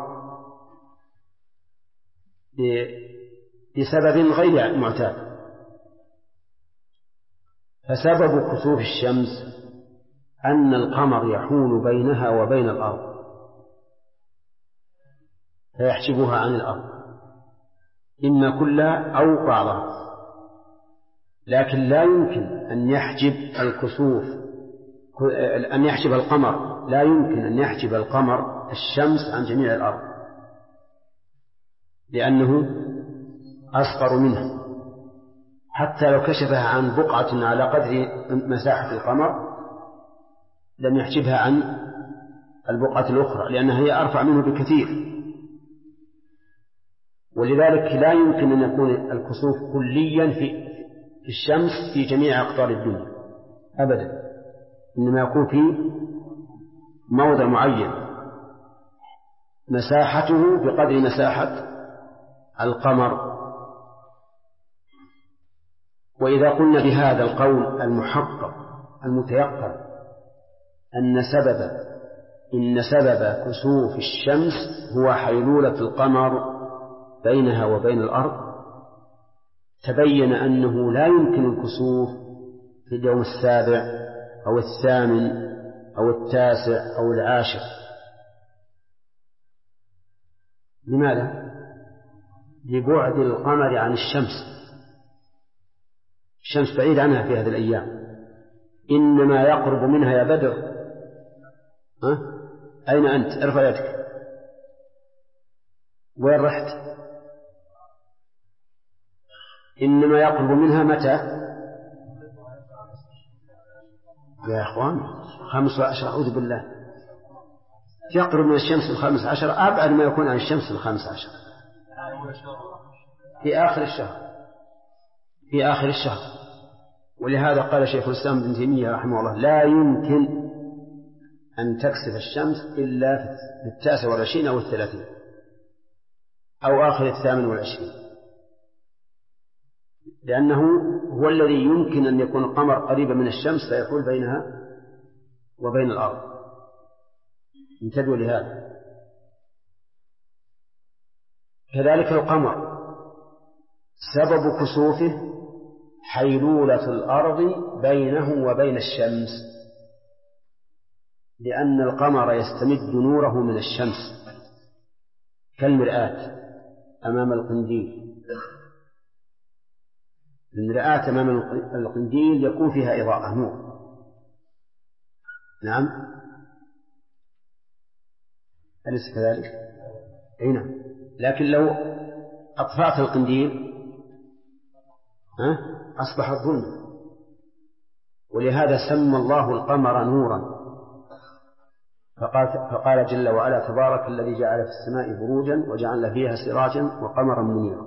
بسبب غير معتاد. فسبب كسوف الشمس أن القمر يحول بينها وبين الأرض فيحجبها عن الأرض، إما كلها أو بعضها، لكن لا يمكن أن يحجب الكسوف، أن يحجب القمر، لا يمكن أن يحجب القمر الشمس عن جميع الأرض، لأنه أصغر منها، حتى لو كشفها عن بقعة على قدر مساحة القمر لم يحجبها عن البقعة الأخرى، لأنها هي أرفع منه بكثير. ولذلك لا يمكن أن يكون الكسوف كليا في الشمس في جميع أقطار الدنيا أبدا، إنما يكون في موضع معين مساحته بقدر مساحة القمر. وإذا قلنا بهذا القول المحقق المتيقن إن سبب كسوف الشمس هو حيلولة القمر بينها وبين الأرض، تبين أنه لا يمكن الكسوف في اليوم السابع أو الثامن أو التاسع أو العاشر. لماذا؟ لبعد القمر عن الشمس، الشمس بعيد عنها في هذه الأيام، إنما يقرب منها يا بدر. أين أنت؟ ارفع يدك. وين رحت؟ إنما يقرب منها متى؟ يا إخوان 15، أعوذ بالله، يقرب من الشمس 15، أبعد ما يكون عن الشمس 15 في آخر الشهر، في آخر الشهر. ولهذا قال شيخ الإسلام ابن تيمية رحمه الله: لا يمكن أن تكسف الشمس إلا في 29 أو 30 أو آخر 28، لأنه هو الذي يمكن أن يكون القمر قريبا من الشمس فيحول بينها وبين الأرض. انتبهوا لهذا. كذلك القمر سبب كسوفه حيلولة الأرض بينه وبين الشمس، لأن القمر يستمد نوره من الشمس كالمرآة أمام القنديل. المرآة أمام القنديل يكون فيها إضاءة نور. نعم، أليس كذلك؟ أي نعم. لكن لو أطفأت القنديل أصبح الظلم. ولهذا سمى الله القمر نورا، فقال جل وعلا: تبارك الذي جعل في السماء بروجا وجعل فيها سراجا وقمرا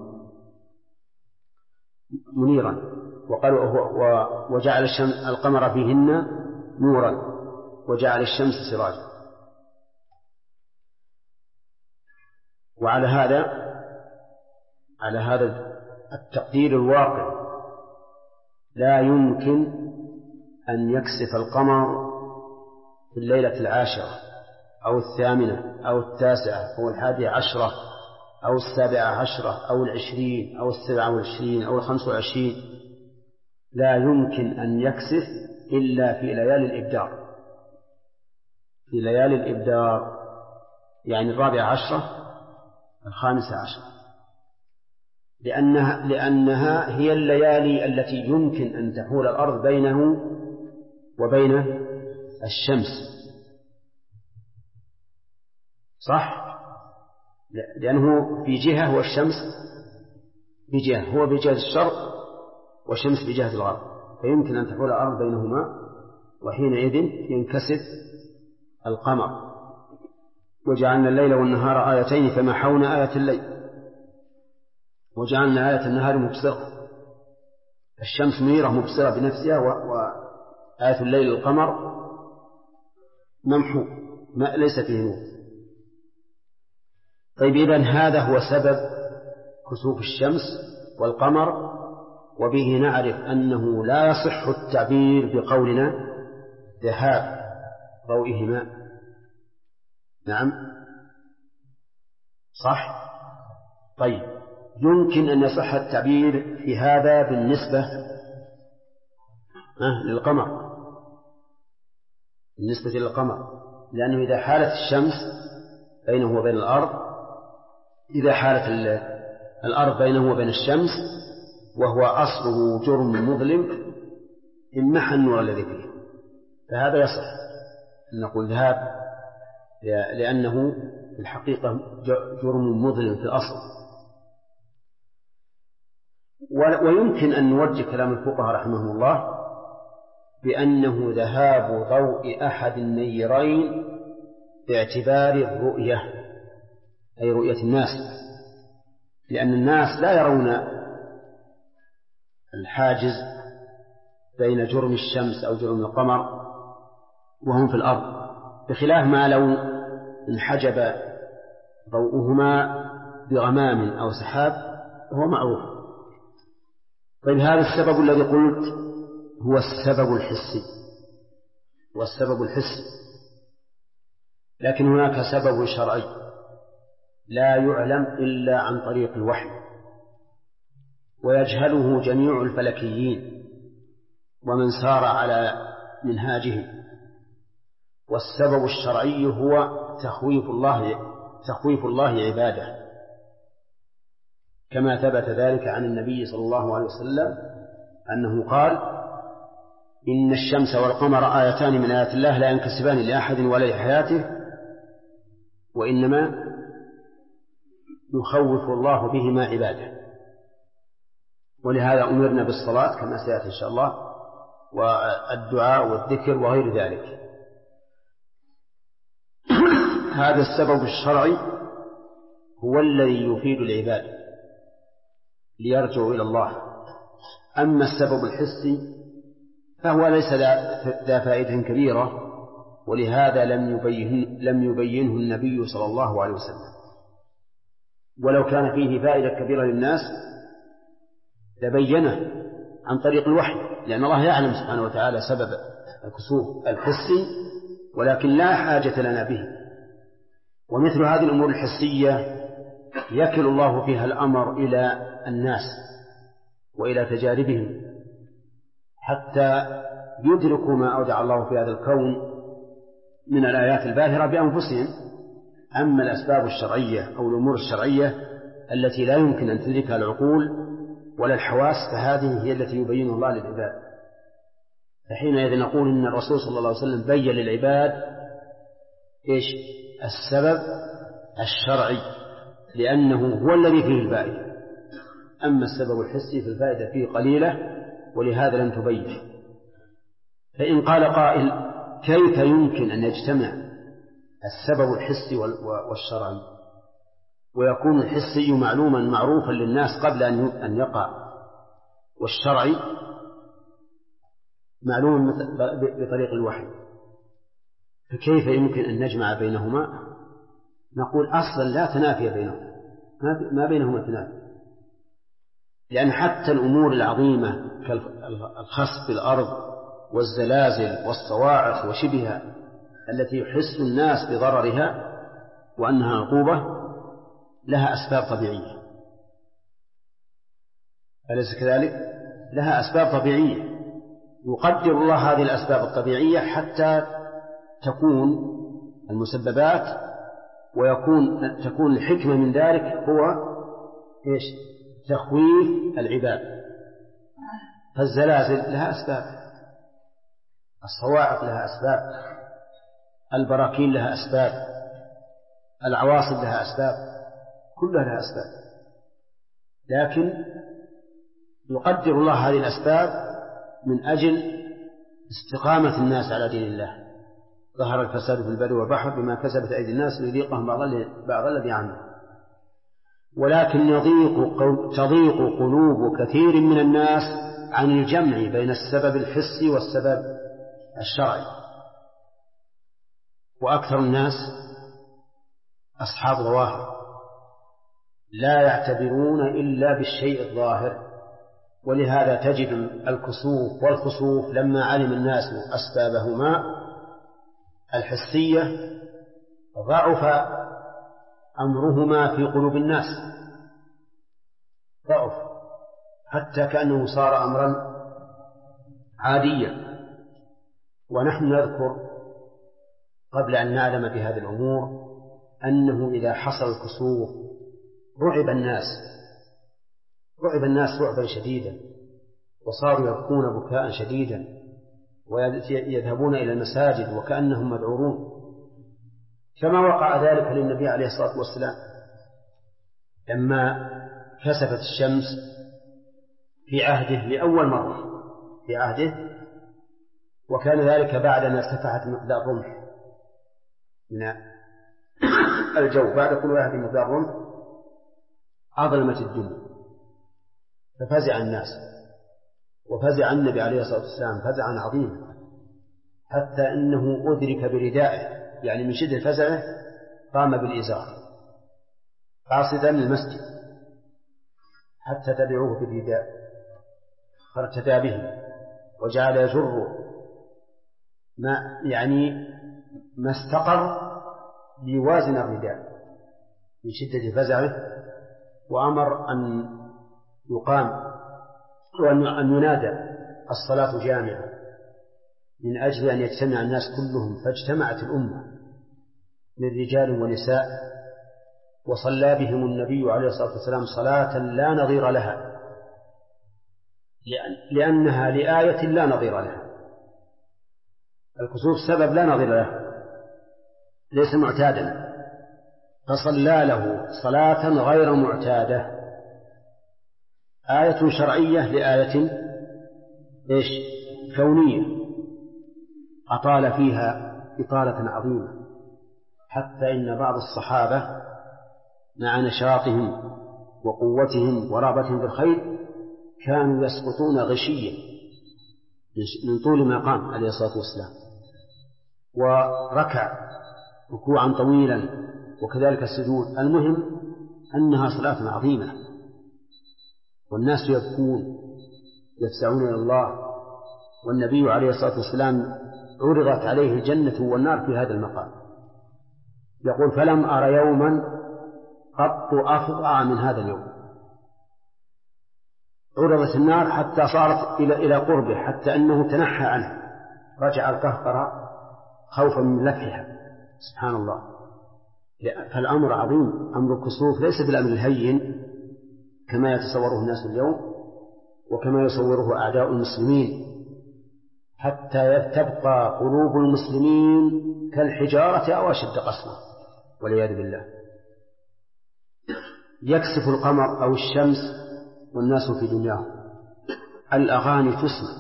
منيرا. وقال: وجعل القمر فيهن نورا وجعل الشمس سراجا. وعلى هذا التقدير الواقع لا يمكن أن يكسف القمر في الليلة 10 أو 8 أو 9 أو 11 أو 17 أو 20 أو 27 أو 25. لا يمكن أن يكسف إلا في ليالي الإبدار، في ليالي الإبدار، يعني 14 15، لأنها هي الليالي التي يمكن أن تحول الأرض بينه وبين الشمس. صح؟ لأنه في جهة والشمس بجهة، هو بجهة الشرق والشمس بجهة الغرب، فيمكن أن تحول الأرض بينهما، وحينئذ ينكسف القمر. وجعلنا الليل والنهار آيتين فمحونا آية الليل وجعلنا آية النهار مبصرة. الشمس منيرة مبصرة بنفسها، وآية الليل القمر ممحو ما ليس فيه نور. طيب، إذن هذا هو سبب كسوف الشمس والقمر، وبه نعرف أنه لا يصح التعبير بقولنا ذهاب ضوئهما. نعم، صح. طيب، يمكن أن يصح التعبير في هذا بالنسبة للقمر، بالنسبة للقمر، لأنه إذا حالت الشمس بينه وبين الأرض، إذا حالت الأرض بينه وبين الشمس وهو أصله جرم مظلم امحى النور الذي فيه، فهذا يصح أن نقول ذهاب، لأنه في الحقيقة جرم مظلم في الأصل. ويمكن أن نوجه كلام الفقهاء رحمهم الله بأنه ذهاب ضوء أحد النيرين باعتبار الرؤية، أي رؤية الناس، لأن الناس لا يرون الحاجز بين جرم الشمس أو جرم القمر وهم في الأرض، بخلاف ما لو انحجب ضوءهما بغمام أو سحاب هو معروف. طيب هذا السبب الذي قلت هو السبب الحسي، والسبب الحسي، لكن هناك سبب شرعي لا يعلم إلا عن طريق الوحي، ويجهله جميع الفلكيين ومن سار على منهاجه. والسبب الشرعي هو تخويف الله عباده، كما ثبت ذلك عن النبي صلى الله عليه وسلم أنه قال: إن الشمس والقمر آيتان من آيات الله لا ينكسبان لأحد ولا لحياته، وإنما يخوف الله بهما عباده. ولهذا أمرنا بالصلاة كما سيأتي إن شاء الله، والدعاء والذكر وغير ذلك. هذا السبب الشرعي هو الذي يفيد العباد ليرجعوا إلى الله. أما السبب الحسي فهو ليس ذا فائدة كبيرة، ولهذا لم يبينه النبي صلى الله عليه وسلم. ولو كان فيه فائدة كبيرة للناس لبينه عن طريق الوحي، لأن الله يعلم سبحانه وتعالى سبب الكسوف الحسي، ولكن لا حاجة لنا به. ومثل هذه الأمور الحسية يكل الله فيها الأمر إلى الناس وإلى تجاربهم حتى يدركوا ما أودع الله في هذا الكون من الآيات الباهرة بأنفسهم. أما الأسباب الشرعية أو الأمور الشرعية التي لا يمكن أن تدركها العقول ولا الحواس فهذه هي التي يبين الله للعباد. فحينئذ نقول إن الرسول صلى الله عليه وسلم بين للعباد إيش؟ السبب الشرعي، لأنه هو الذي فيه الفائدة. أما السبب الحسي فالفائدة فيه قليلة، ولهذا لم تبين. فإن قال قائل: كيف يمكن أن يجتمع السبب الحسي والشرعي ويكون الحسي معلوما معروفا للناس قبل أن يقع، والشرعي معلوم بطريق الوحي، فكيف يمكن أن نجمع بينهما؟ نقول أصلا لا تنافي بينهما، ما بينهما تنافي، لأن حتى الأمور العظيمة كالخسف في الأرض والزلازل والصواعق وشبهها التي يحس الناس بضررها وأنها عقوبة لها أسباب طبيعية، أليس كذلك؟ لها أسباب طبيعية يقدر الله هذه الأسباب الطبيعية حتى تكون المسببات تكون الحكمة من ذلك هو إيش؟ تخويف العباد. فالزلازل لها أسباب، الصواعق لها أسباب، البراكين لها أسباب، العواصف لها أسباب، كلها لها أسباب، لكن يقدر الله هذه الأسباب من أجل استقامة الناس على دين الله. ظهر الفساد في البر والبحر بما كسبت أيدي الناس ليذيقهم بعض الذي عملوا. ولكن تضيق قلوب كثير من الناس عن الجمع بين السبب الحسي والسبب الشرعي، وأكثر الناس أصحاب ظواهر لا يعتبرون إلا بالشيء الظاهر. ولهذا تجد الكسوف والخسوف لما علم الناس أسبابهما الحسية ضعف أمرهما في قلوب الناس، ضعف حتى كأنه صار أمرا عاديا. ونحن نذكر قبل أن نعلم بهذه الأمور أنه إذا حصل الكسوف رعب الناس رعبا شديدا، وصاروا يبكون بكاء شديدا ويذهبون إلى المساجد وكأنهم مذعورون، كما وقع ذلك للنبي عليه الصلاة والسلام لما كسفت الشمس في عهده لأول مرة في عهده، وكان ذلك بعد أن ارتفعت مقدار رمح من الجو، بعد كل واحد مقدار رمح أظلمت الدنيا، ففزع الناس وفزع النبي عليه الصلاة والسلام فزعا عظيما، حتى إنه أدرك بردائه، يعني من شدة فزعه قام بالإزار قاصدا المسجد حتى تبعوه بالرداء، فارتدى به وجعل يجر ما استقر ليوازن الرداء من شدة فزعه، وأمر أن يقام وأن ينادى الصلاة جامعة من أجل أن يجتمع الناس كلهم، فاجتمعت الأمة من رجال ونساء، وصلى بهم النبي عليه الصلاة والسلام صلاة لا نظير لها، لأنها لآية لا نظير لها. الكسوف سبب لا نظير له، ليس معتادا، فصلى له صلاة غير معتادة، آية شرعية لآية كونية، أطال فيها إطالة عظيمة، حتى إن بعض الصحابة مع نشاطهم وقوتهم ورغبتهم بالخير كانوا يسقطون غشيا من طول ما قام عليه الصلاة والسلام، وركع ركوعا طويلا، وكذلك السجود. المهم أنها صلاة عظيمة، والناس يبكون يفزعون إلى الله، والنبي عليه الصلاة والسلام عرضت عليه الجنة والنار في هذا المقام، يقول فلم أر يوما قط أفظع من هذا اليوم. عرضت النار حتى صارت إلى قربه، حتى أنه تنحى عنه، رجع القهقرة خوفا من لفحها. سبحان الله. فالأمر عظيم، أمر الكسوف ليس بالأمر الهين كما يتصوره الناس اليوم وكما يصوره أعداء المسلمين، حتى تبقى قلوب المسلمين كالحجارة أو أشد قسوة والعياذ بالله. يكسف القمر أو الشمس والناس في دنياهم، الأغاني تسمع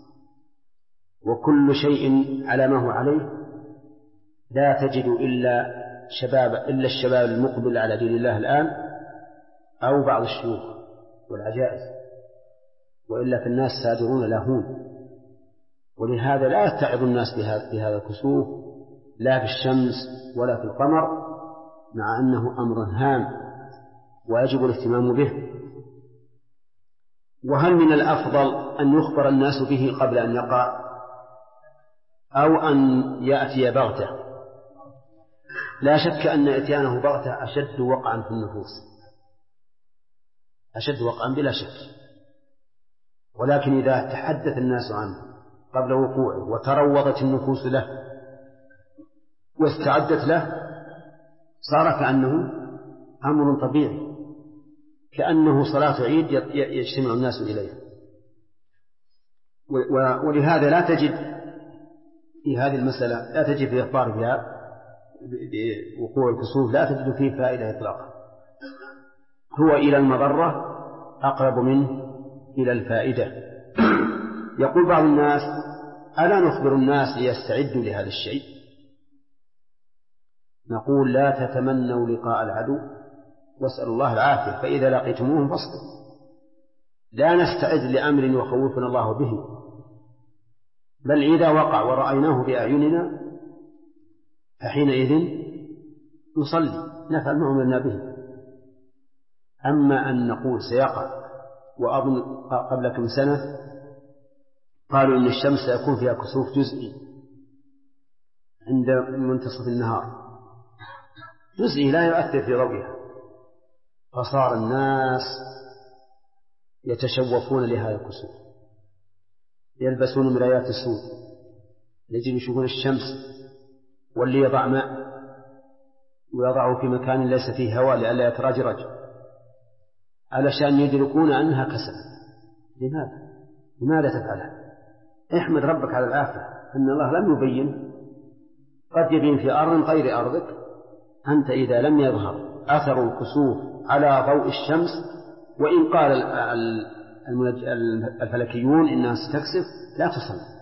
وكل شيء على ما هو عليه، لا تجد إلا الشباب المقبل على دين الله الآن أو بعض الشيوخ والعجائز، وإلا فالناس سادرون لاهون. ولهذا لا يتعظ الناس بهذا الكسوف لا في الشمس ولا في القمر، مع أنه أمر هام ويجب الاهتمام به. وهل من الأفضل أن يخبر الناس به قبل أن يقع أو أن يأتي بغتة؟ لا شك أن إتيانه بغتة أشد وقعا في النفوس، أشد وقعا بلا شك، ولكن إذا تحدث الناس عنه قبل وقوعه وتروضت النفوس له واستعدت له صار كأنه أمر طبيعي، كأنه صلاة عيد يجتمع الناس إليه. ولهذا لا تجد في هذه المسألة، لا تجد في إخبار بها بوقوع الكسوف، لا تجد فيه فائدة إطلاقا، هو إلى المضرة أقرب منه إلى الفائدة. يقول بعض الناس ألا نخبر الناس ليستعدوا لهذا الشيء؟ نقول لا تتمنوا لقاء العدو واسألوا الله العافية، فإذا لقيتموهم فاصبروا. لا نستعد لأمر يخوفنا الله به، بل إذا وقع ورأيناه بأعيننا فحينئذ نصلي نفعل ما أمرنا به. أما أن نقول سيقع، وأظن قبل كم سنة قالوا إن الشمس سيكون فيها كسوف جزئي عند منتصف النهار، جزئي لا يؤثر في ضوئها، فصار الناس يتشوفون لهذا الكسوف، يلبسون مرايات السود، يجب يشوفون الشمس واللي يضع ماء ويضعه في مكان ليس فيه هواء لئلا يترجرج علشان يدركون أنها كسبت. لماذا تفعلها؟ احمد ربك على العافية أن الله لم يبين، قد يبين في أرض غير أرضك. أنت إذا لم يظهر أثر الكسوف على ضوء الشمس، وإن قال الفلكيون إنها ستكسف، لا تصل،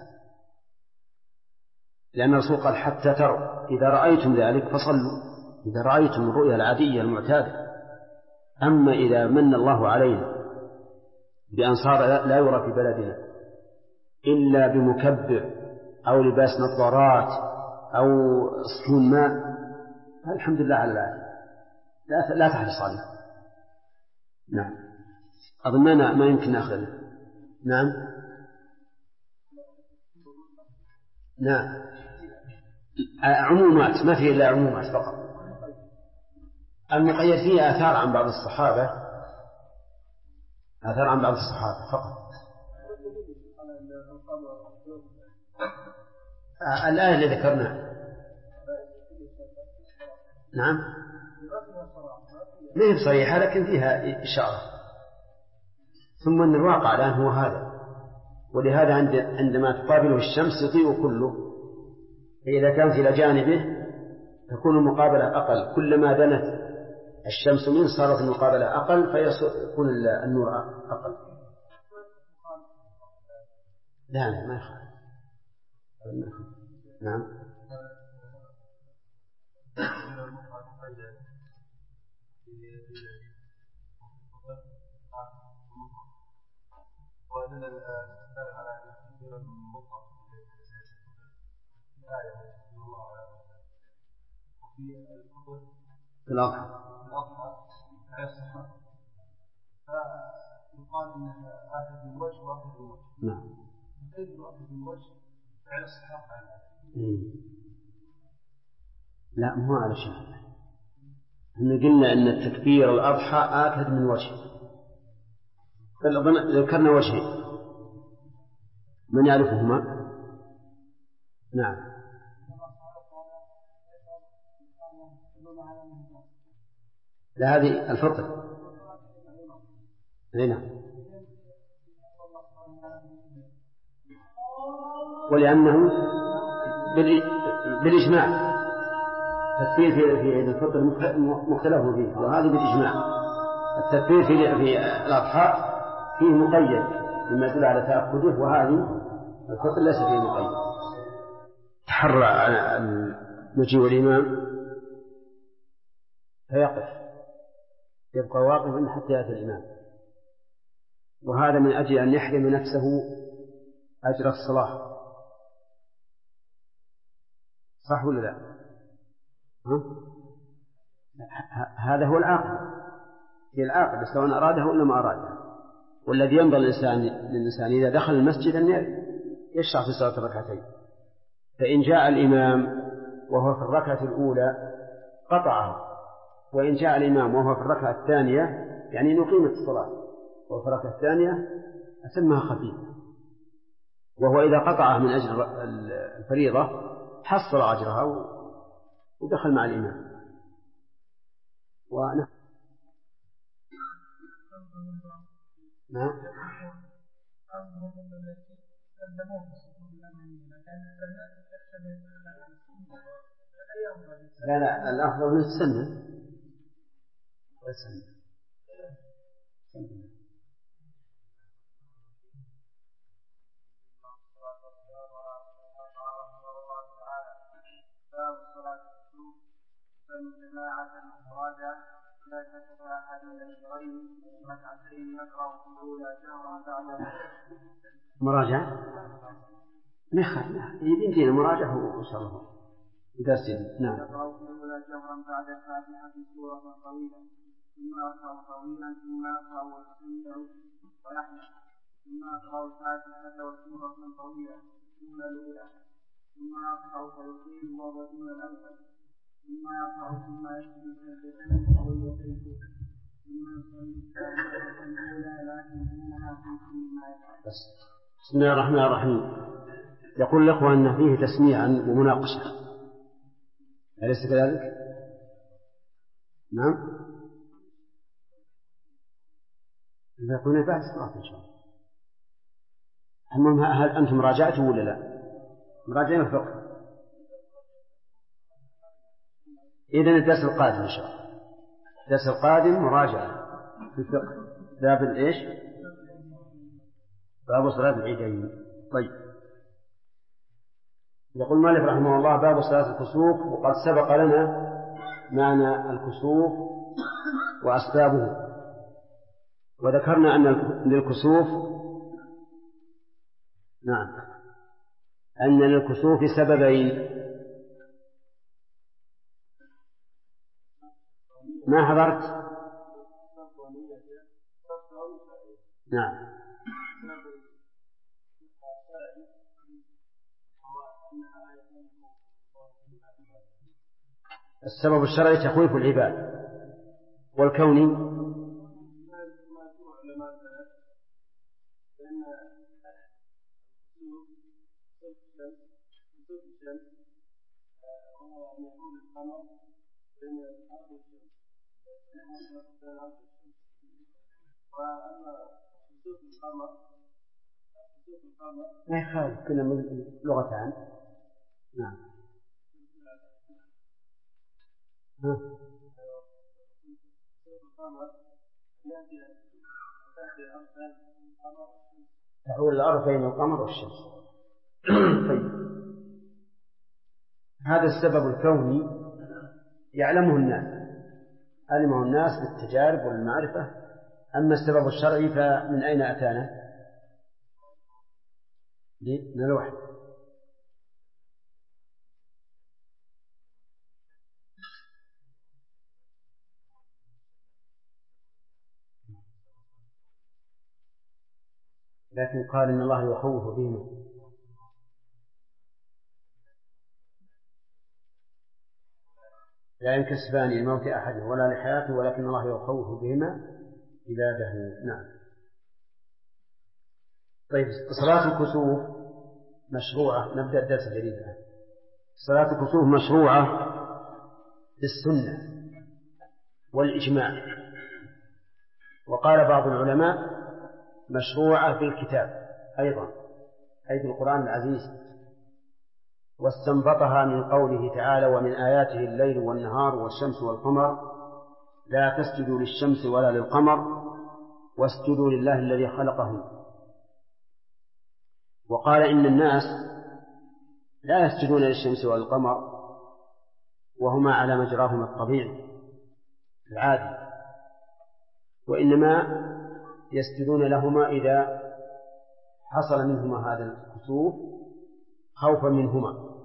لأن الرسول قال حتى تروا إذا رأيتم ذلك فصلوا، إذا رأيتم الرؤيا العادية المعتادة. أما إذا من الله علينا بأن صار لا يرى في بلدنا إلا بمكبر أو لباس نظارات أو سكون ماء، الحمد لله على العافية، لا تحرص عليه. نعم، أظن ما يمكن نأخذ. نعم عمومات، ما فيه إلا عمومات فقط. المقيد فيه آثار عن بعض الصحابة، فقط. الآية اللي ذكرناها، نعم، ما هي بصريحة لكن فيها إشارة. ثم أن الواقع الآن هو هذا، ولهذا عندما تقابله الشمس يضيء كله، فإذا كان إلى جانبه تكون المقابلة أقل، كلما دنت الشمس منه صارت المقابلة أقل، فيكون النور أقل. لا ما يخالف. نعم. في الأضحى فيقال إن آخذ من وجه وآخذ من وجه. نعم. غير آخذ من وجه على الصحة لا مو على شيء. احنا قلنا أن التكبير الأضحى آخذ من وجه، ذكرنا وجهين، من يعرفهما؟ نعم. لا هذه الفطر. نعم. ولأنه بالإجماع التكبير في عيد الفطر مختلف فيه، وهذا بالإجماع. التكبير في الأضحى فيه مقيد بما يدل على تأخذه، وهذه الفطر ليس فيه مقيد. تحرى على مجيء الإمام فيقف، يبقى واقفا حتى يأتي الإمام، وهذا من أجل أن يحرم نفسه أجر الصلاة. صح ولا لا؟ هذا هو العاقل، هي العاقل سواء أراده ولا ما أراده. والذي ينبغي للإنسان إذا دخل المسجد أن يشرع في صلاة الركعتين، فإن جاء الإمام وهو في الركعة الأولى قطعه، وإن جاء الإمام وهو في الركعة الثانية يعني نقيمة الصلاة وهو في الركعة الثانية أسمها خفيفة، وهو إذا قطعه من أجل الفريضة حصل أجرها ودخل مع الإمام. نعم. لا الأفضل نتسنى. جماعة مفردا لا شك أحد الأجرين ركعتين يقرأ في الأولى جهرا بعد مراجعة يمكن مراجعة إن شاء الله إذا سيد. نعم. يقرأ في الأولى جهرا بعد الفاتحة في سورة طويلة، ثم يقرأ طويلا، ثم يقرأ ويستمع ويحمد، ثم يقرأ الفاتحة وسورة طويلة ثم الأولى، ثم يقرأ فيقيم وهو دون الأول، ثم يقرأ ثم يسجد سجدتين قويتين، ثم يصلي الثالثة الأولى لكن دونها في كل ما يفعل. بسم الله الرحمن الرحيم. يقول الأخوة أن فيه تسميعا ومناقشة، أليس كذلك؟ نعم. يكون بعد الصلاة إن شاء الله. المهم هل أنتم راجعتوا ولا لا؟ مراجعين الفقه. إذن الدرس القادم إن شاء الله، الدرس القادم مراجعة في الفقه، باب الإيش؟ باب صلاة العيدين. طيب، يقول مالك رحمه الله: باب صلاة الكسوف. وقد سبق لنا معنى الكسوف وأسبابه، وذكرنا أن للكسوف أن للكسوف سببين. ما حضرت؟ نعم. السبب الشرعي تخويف العباد، والكوني ما يخالف، كنا من لغتان. نعم. تحول الأرض بين القمر والشمس. طيب، هذا السبب الكوني يعلمه الناس، علمه الناس بالتجارب والمعرفة. أما السبب الشرعي فمن أين أتانا؟ من الوحي. لكن قال إن الله يخوف بهما. لا ينكسبان لموت أحد ولا لحياته، ولكن الله يخوف بهما عباده. نعم. طيب، صلاة الكسوف مشروعة. نبدأ الدرس الجديد الآن. صلاة الكسوف مشروعة بالسنة والإجماع، وقال بعض العلماء مشروعة بالكتاب أيضا، أي بالقرآن العزيز، واستنبطها من قوله تعالى: ومن آياته الليل والنهار والشمس والقمر لا تسجدوا للشمس ولا للقمر واسجدوا لله الذي خلقهم. وقال إن الناس لا يسجدون للشمس والقمر وهما على مجراهما الطبيعي العادي، وإنما يسجدون لهما إذا حصل منهما هذا الكسوف خوفا منهما.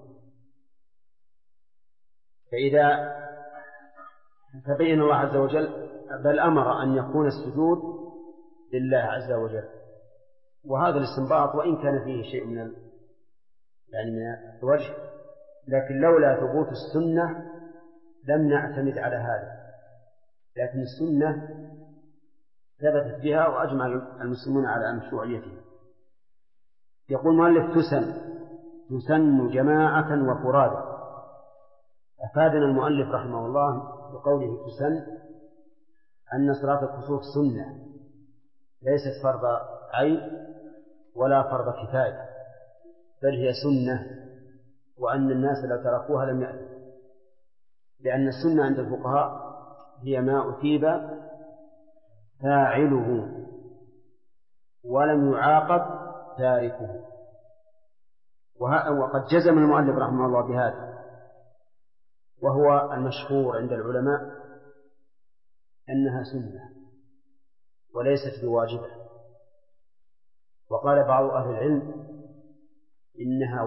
فبين الله عز وجل، بل أمر أن يكون السجود لله عز وجل. وهذا الاستنباط وإن كان فيه شيء من الوجه، لكن لولا ثبوت السنة لم نعتمد على هذا، لكن السنة ثبتت بها وأجمع المسلمون على مشروعيتها. يقول مؤلف: تسن جماعة وفرادا. أفادنا المؤلف رحمه الله بقوله تسن أن صلاة الكسوف سنة، ليست فرض عين ولا فرض كفاية، بل هي سنة، وأن الناس لو تركوها لم يأتوا، لأن السنة عند الفقهاء هي ما أثيب فاعله ولم يعاقب تاركه. وقد جزم المؤلف رحمه الله بهذا، وهو المشهور عند العلماء أنها سنة وليست بواجبة. وقال بعض أهل العلم إنها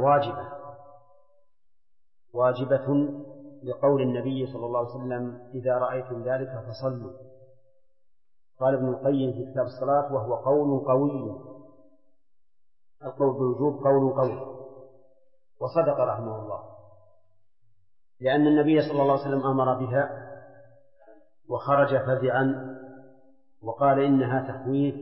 واجبة لقول النبي صلى الله عليه وسلم: إذا رأيتم ذلك فصلوا. قال ابن القيم في كتاب الصلاة: وهو قول قوي، القول بالوجوب قول قوي. وصدق رحمه الله، لأن النبي صلى الله عليه وسلم أمر بها وخرج فزعا وقال إنها تخويف،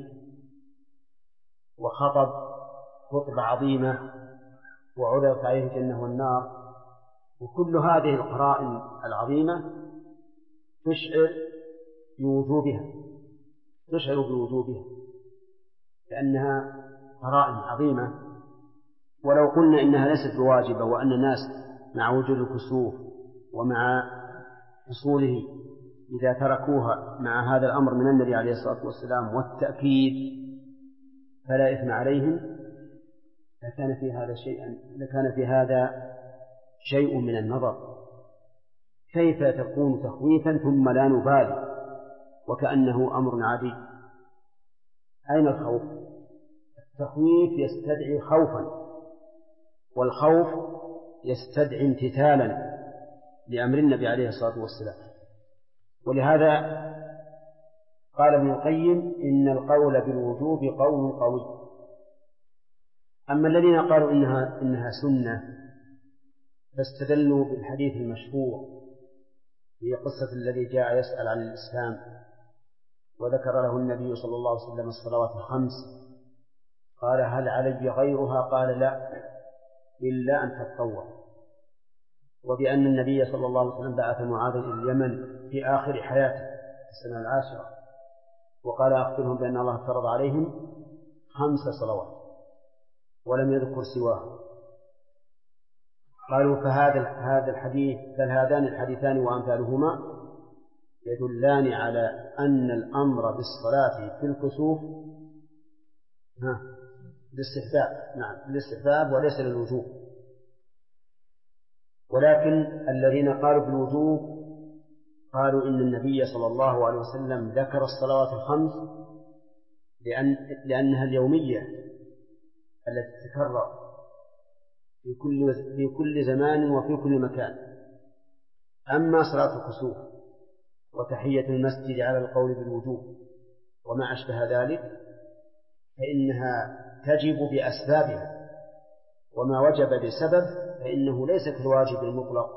وخطب خطبة عظيمة وعرضت عليه الجنة والنار، وكل هذه القرائن العظيمة تشعر بوجوبها لأنها قرائن عظيمة. ولو قلنا إنها ليست بواجبة وأن الناس مع وجود الكسوف ومع حصوله إذا تركوها مع هذا الأمر من النبي عليه الصلاة والسلام والتأكيد فلا إثم عليهم، لكان في هذا شيء من النظر. كيف تكون تخويفا ثم لا نبالي وكأنه أمر عادي؟ أين الخوف؟ التخويف يستدعي خوفا، والخوف يستدعي امتثالا لأمر النبي عليه الصلاة والسلام. ولهذا قال ابن القيم إن القول بالوجوب قول قوي. أما الذين قالوا إنها سنة فاستدلوا بالحديث المشهور في قصة الذي جاء يسأل عن الإسلام وذكر له النبي صلى الله عليه وسلم الصلوات الخمس، قال هل علي غيرها؟ قال لا، إلا أن تتطوع. وبأن النبي صلى الله عليه وسلم بعث معاذا إلى اليمن في آخر حياته في السنة 10 وقال أخبرهم بأن الله افترض عليهم 5 صلوات ولم يذكر سواها. قالوا فهذا الحديث بل هذان الحديثان وأمثالهما يدلان على أن الأمر بالصلاة في الكسوف للاستحباب وليس للوجوب. ولكن الذين قالوا بالوجوب قالوا إن النبي صلى الله عليه وسلم ذكر الصلوات الخمس لأنها اليومية التي تتكرر في كل زمان وفي كل مكان. أما صلاة الكسوف وتحية المسجد على القول بالوجوب وما أشبه ذلك فإنها تجب بأسبابها، وما وجب بسبب فإنه ليس كالواجب المطلق.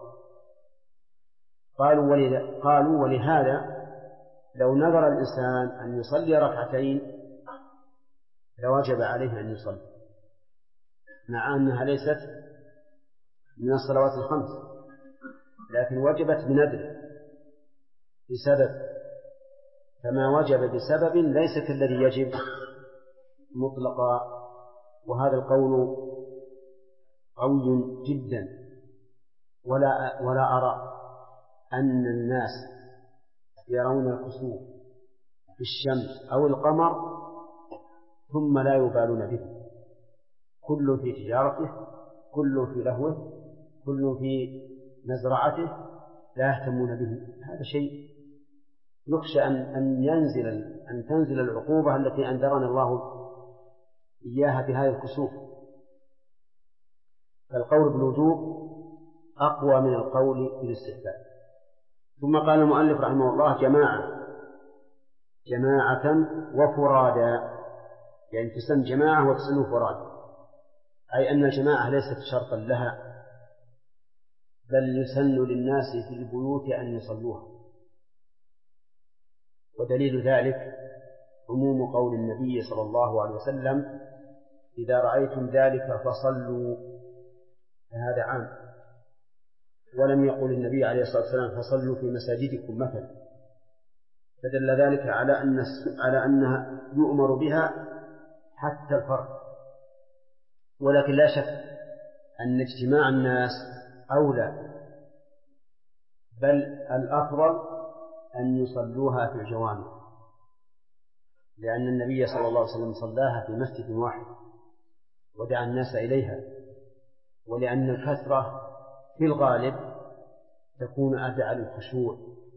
قالوا ولهذا لو نظر الإنسان أن يصلي ركعتين لوجب عليه أن يصلي، مع أنها ليست من الصلوات الخمس لكن وجبت بنذر بسبب، فما وجب بسبب ليس كالذي يجب مطلقا. وهذا القول قوي جدا، ولا أرى أن الناس يرون الكسوف في الشمس أو القمر ثم لا يبالون به، كل في تجارته، كل في لهوه، كل في مزرعته لا يهتمون به. هذا شيء يخشى أن تنزل العقوبة التي أنذرنا الله إياها بهذا الكسوف. فالقول بالوجوب أقوى من القول بالاستحباب. ثم قال المؤلف رحمه الله جماعة وفرادا، يعني تسن جماعة وتسن فرادا، أي أن الجماعة ليست شرطا لها بل يسن للناس في البيوت أن يصلوها. ودليل ذلك عموم قول النبي صلى الله عليه وسلم إذا رأيتم ذلك فصلوا، فهذا عام. ولم يقل النبي عليه الصلاة والسلام فصلوا في مساجدكم مثلا، فدل ذلك على أنها يؤمر بها حتى الفرد. ولكن لا شك أن اجتماع الناس أولى، بل الأفضل أن يصلوها في الجوامع، لأن النبي صلى الله عليه وسلم صلاها في مسجد واحد ودعا الناس إليها، ولأن الكثرة في الغالب تكون أدعى للخشوع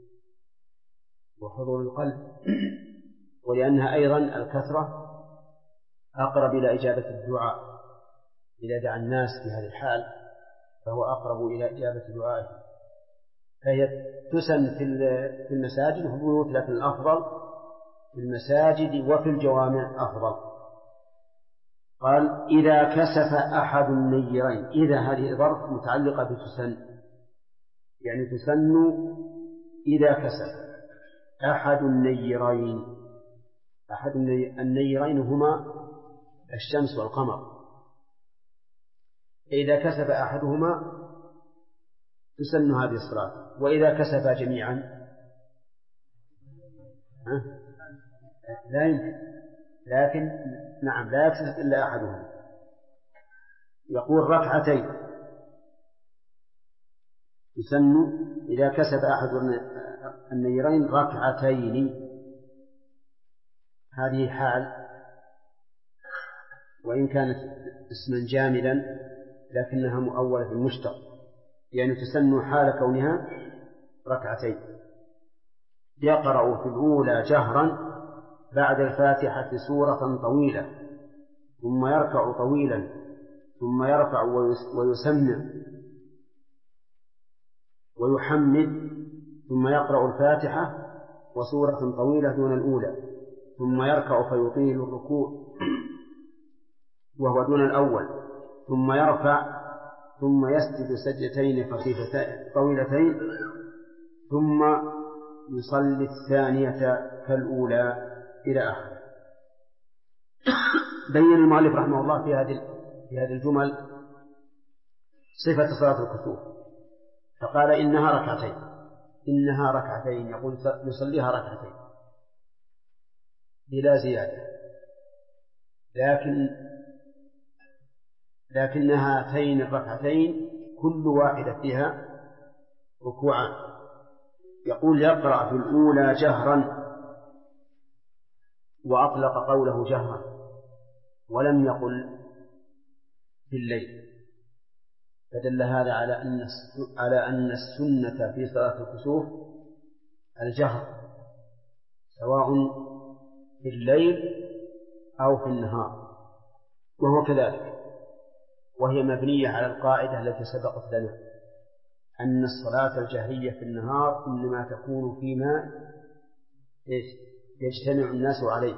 وحضور القلب، ولأنها أيضا الكثرة أقرب إلى إجابة الدعاء. إذا دعا الناس في هذه الحال فهو أقرب إلى إجابة دعائه. فهي تسن في المساجد وفي البيوت، لكن الأفضل في المساجد وفي الجوامع أفضل. قال إذا كسف أحد النيرين، إذا هذه ظرف متعلقة بتسن، يعني تسن إذا كسف أحد النيرين. أحد النيرين هما الشمس والقمر. إذا كسف أحدهما تسن هذه الصلاة. وإذا كسفا جميعا لا يمكن، لكن نعم لا يكسف إلا أحدهم. يقول ركعتين يسن إذا كسب أحد النيرين ركعتين، هذه حال، وإن كانت اسما جاملا لكنها مؤولة بالمشتق، يعني تسن حال كونها ركعتين. يقرأ في الأولى جهرا بعد الفاتحة سورة طويلة، ثم يركع طويلا، ثم يرفع ويسمع ويحمد، ثم يقرأ الفاتحة وسورة طويلة دون الأولى، ثم يركع فيطيل الركوع وهو دون الأول، ثم يرفع، ثم يسجد سجدتين خفيفتين طويلتين، ثم يصلي الثانية كالأولى إلى آخره. بين المؤلف رحمه الله في هذه الجمل صفة صلاة الكسوف، فقال إنها ركعتين، يقول يصليها ركعتين بلا زيادة، لكن هاتين الركعتين كل واحدة فيها ركوعان. يقول يقرأ في الأولى جهرا، وأطلق قوله جهرا ولم يقل في الليل، فدل هذا على أن السنة في صلاة الكسوف الجهر، سواء في الليل أو في النهار، وهو كذلك، وهي مبنية على القاعدة التي سبقت لنا أن الصلاة الجهرية في النهار إنما تكون فيما يجتمع الناس عليه.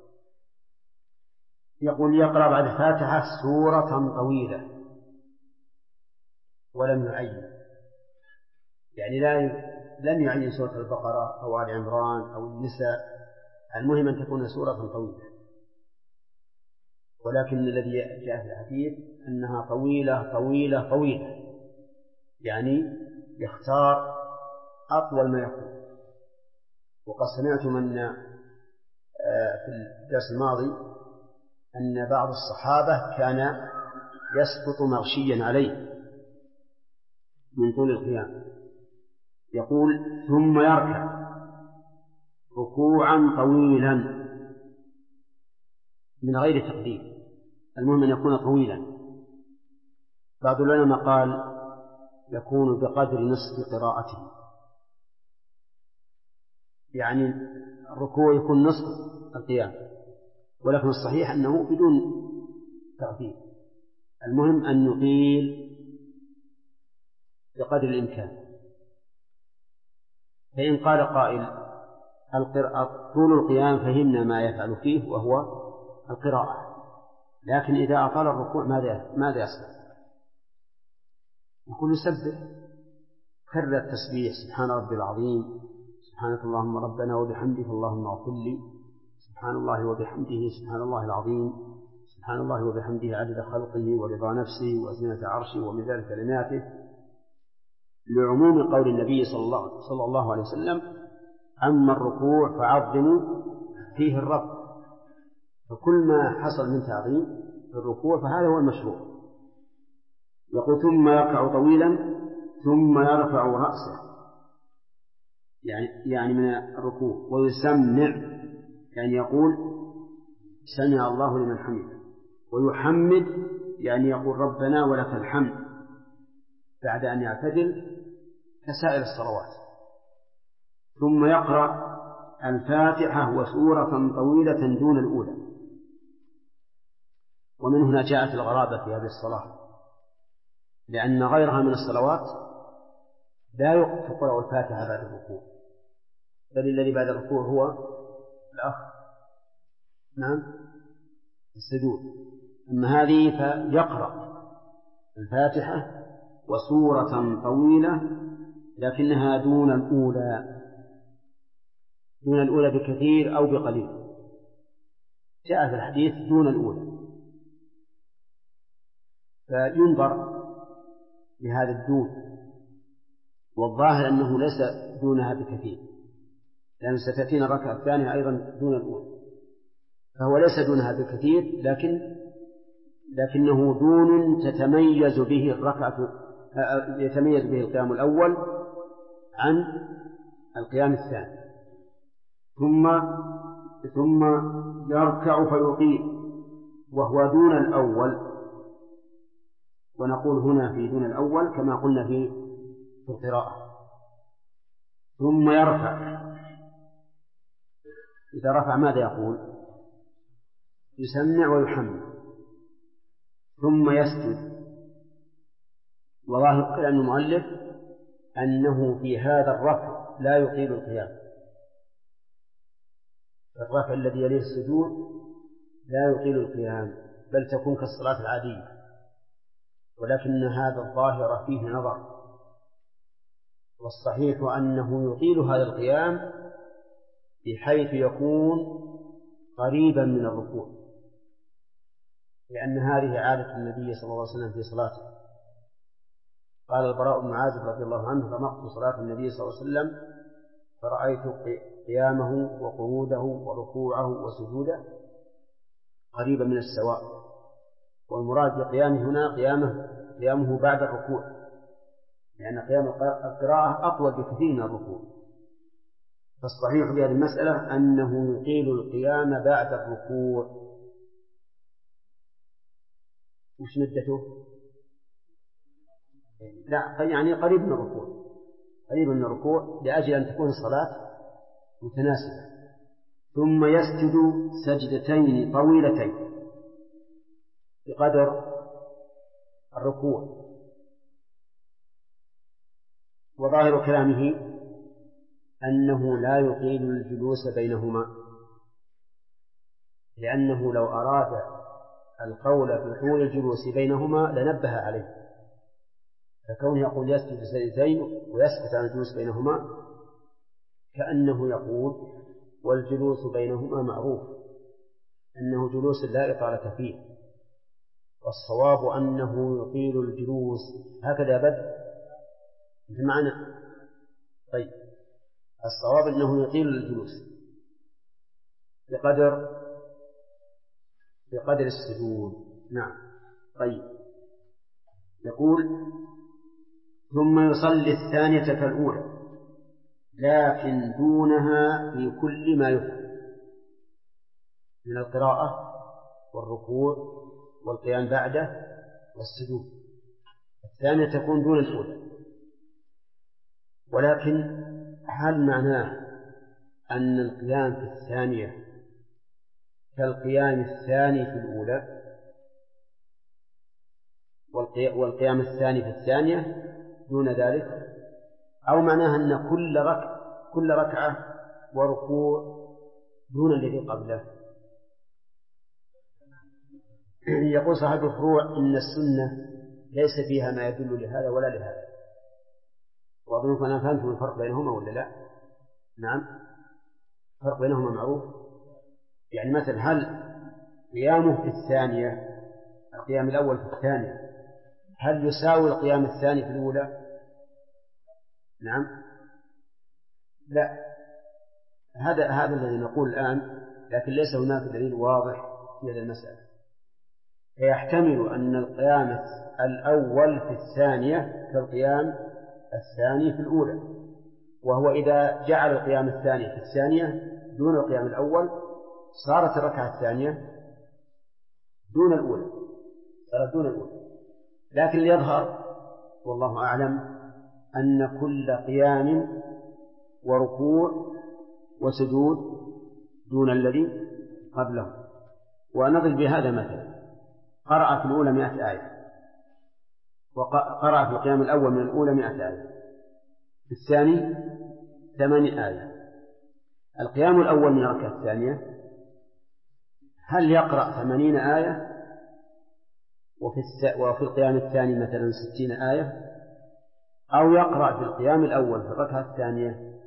يقول يقرأ بعد الفاتحة سورة طويلة، ولم يعين، يعني لم يعين سورة البقرة أو آل عمران أو النساء، المهم أن تكون سورة طويلة. ولكن الذي جاء في الحديث أنها طويلة طويلة طويلة، يعني يختار أطول ما يكون. وقد سمعتم أن في الدرس الماضي أن بعض الصحابة كان يسقط مغشيا عليه من طول القيام. يقول ثم يركع ركوعا طويلا من غير تقدير، المهم أن يكون طويلا. بعض العلماء قال يكون بقدر نصف قراءته، يعني الركوع يكون نصف القيام، ولكن الصحيح أنه بدون تقدير، المهم أن يطيل بقدر الإمكان. فإن قال قائل طول القيام فهمنا ما يفعل فيه وهو القراءة، لكن إذا أطال الركوع ماذا يصنع؟ يقول يسبح، كرر التسبيح سبحان ربي العظيم، سبحانك اللهم ربنا وبحمدك اللهم اغفر لي، سبحان الله وبحمده سبحان الله العظيم، سبحان الله وبحمده عدد خلقه ورضا نفسه وزنة عرشه ومداد كلماته، لعموم قول النبي صلى الله عليه وسلم أما الركوع فعظموا فيه الرب. فكل ما حصل من تعظيم في الركوع فهذا هو المشروع. يقول ثم يركع طويلا ثم يرفع رأسه، يعني من الركوع، ويسمع، يعني يقول سمع الله لمن حمده، ويحمد، يعني يقول ربنا ولك الحمد، بعد أن يعتدل كسائر الصلوات. ثم يقرأ الفاتحة وسورة طويلة دون الأولى. ومن هنا جاءت الغرابة في هذه الصلاة، لأن غيرها من الصلوات لا تقرأ الفاتحة بعد الركوع، بل الذي بعد الركوع هو السجود. أما هذه فيقرأ الفاتحة وسورة طويلة لكنها دون الأولى بكثير أو بقليل، جاء في الحديث دون الأولى. فينظر لهذا الدون، والظاهر أنه ليس دونها بكثير، لأن ستأتينا الركعة الثانية أيضا دون الأولى، فهو ليس دونها بكثير، لكنه دون تتميز به يتميز به القيام الأول عن القيام الثاني. ثم يركع فيطيل وهو دون الأول، ونقول هنا في دون الأول كما قلنا في القراءة. ثم يرفع، إذا رفع ماذا يقول؟ يسمع ويحمد. ثم يسجد، وظاهر كلام المؤلف أنه في هذا الرفع لا يطيل القيام، الرفع الذي يليه السجود لا يطيل القيام، بل تكون كالصلاة العادية، ولكن هذا الظاهر فيه نظر، والصحيح أنه يطيل هذا القيام بحيث يكون قريبا من الركوع، لأن هذه عادة النبي صلى الله عليه وسلم في صلاته. قال البراء بن عازب رضي الله عنه: رمقت صلاة النبي صلى الله عليه وسلم فرأيت قيامه وقعوده وركوعه وسجوده قريبا من السواء، والمراد بقيامه هنا قيامه بعد الركوع، لأن قيام القراءة أطول بكثير من الركوع. فالصحيح في هذه المسألة أنه يطيل القيام بعد الركوع. وش مدته؟ لا، يعني قريب من الركوع، قريب من الركوع لأجل أن تكون الصلاة متناسبة. ثم يسجد سجدتين طويلتين بقدر الركوع. وظاهر كلامه أنه لا يطيل الجلوس بينهما، لأنه لو أراد القول بطول الجلوس بينهما لنبه عليه، فكونه يقول يسجد سجدتين ويسكت عن الجلوس بينهما كأنه يقول والجلوس بينهما معروف أنه جلوس لا إطالة فيه، والصواب أنه يطيل الجلوس. هكذا بدء بمعنى طيب، الصواب أنه يطيل الجلوس بقدر السجود. نعم. طيب، يقول: ثم يصلي الثانية كالأولى لكن دونها في كل ما يفعل من القراءة والركوع والقيام بعده والسجود. الثانية تكون دون الأولى، ولكن هل معناه أن القيام في الثانية كالقيام الثاني في الأولى والقيام الثاني في الثانية دون ذلك، أو معناه أن كل ركعة وركوع دون الذي قبله؟ يقول صاحب الفروع إن السنة ليس فيها ما يدل لهذا ولا لهذا، وأظنكم أنا فهمتم الفرق بينهما ولا لا؟ نعم، الفرق بينهما معروف. يعني مثلا هل قيامه في الثانية، القيام الأول في الثانية، هل يساوي القيام الثاني في الأولى؟ نعم، لا، هذا الذي نقول الآن، لكن ليس هناك دليل واضح في هذه المسألة. فيحتمل أن القيام الأول في الثانية كالقيام الثاني في الأولى، وهو إذا جعل القيام الثاني في الثانية دون القيام الأول صارت الركعة الثانية دون الأولى، صارت دون الأولى. لكن يظهر والله أعلم أن كل قيام وركوع وسجود دون الذي قبله. ونضرب بهذا مثلا: قرأ في الأولى 100 آية، وقرأ في القيام الأول من الأولى 100 آية، في الثاني 8 آية. القيام الأول من الركعة الثانية هل يقرأ 80 آية وفي القيام الثاني مثلا 60 آية، أو يقرأ في القيام الأول في الركعة الثانية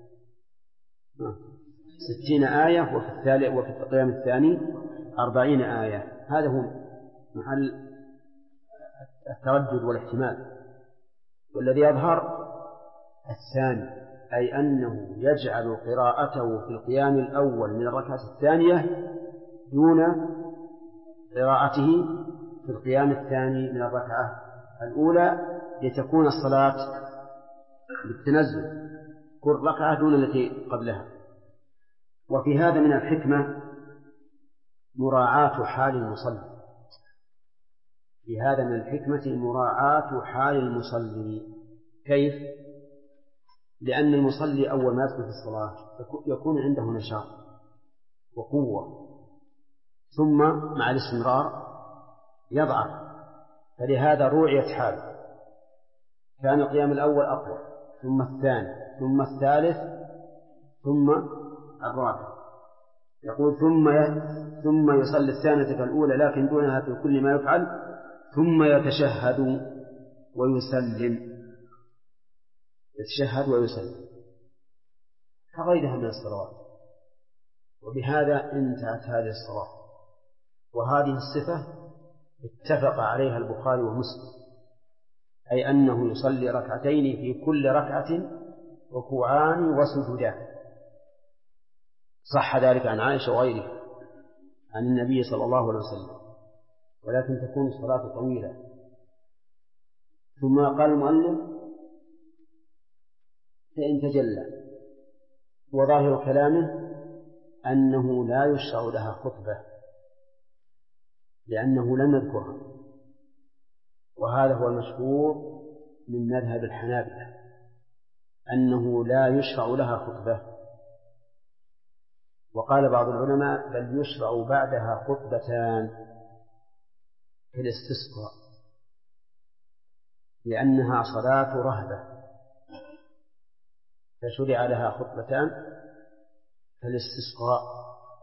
60 آية وفي القيام الثاني 40 آية؟ هذا هو محل التردد والاحتمال. والذي يظهر الثاني، أي أنه يجعل قراءته في القيام الأول من الركعة الثانية دون قراءته في القيام الثاني من الركعة الأولى، لتكون الصلاة بالتنزل كل ركعة دون التي قبلها. وفي هذا من الحكمة مراعاة حال المصلي، في هذا من الحكمة مراعاة حال المصلي. كيف؟ لأن المصلي أول ما يدخل في الصلاة يكون عنده نشاط وقوة، ثم مع الاستمرار يضعف، فلهذا روعيت حاله. كان القيام الأول أقوى، ثم الثاني، ثم الثالث، ثم الرابع. يقول ثم يصلي الثانية كالأولى لكن دونها في كل ما يفعل، ثم يتشهد ويسلم، يتشهد ويسلم كغيرها من الصلوات. وبهذا انتهت هذه الصلاة. وهذه الصفة اتفق عليها البخاري ومسلم، أي أنه يصلي ركعتين في كل ركعة ركوعان وسجودان. صح ذلك عن عائشة وغيره عن النبي صلى الله عليه وسلم، ولكن تكون الصلاة طويلة. ثم قال المؤلف فإن تجلى، وظاهر كلامه أنه لا يشرع لها خطبة لأنه لم يذكرها، وهذا هو المشهور من مذهب الحنابلة أنه لا يشرع لها خطبة. وقال بعض العلماء بل يشرع بعدها خطبتان في الاستسقاء، لأنها صلاة رهبة فشرع لها خطبتان في الاستسقاء.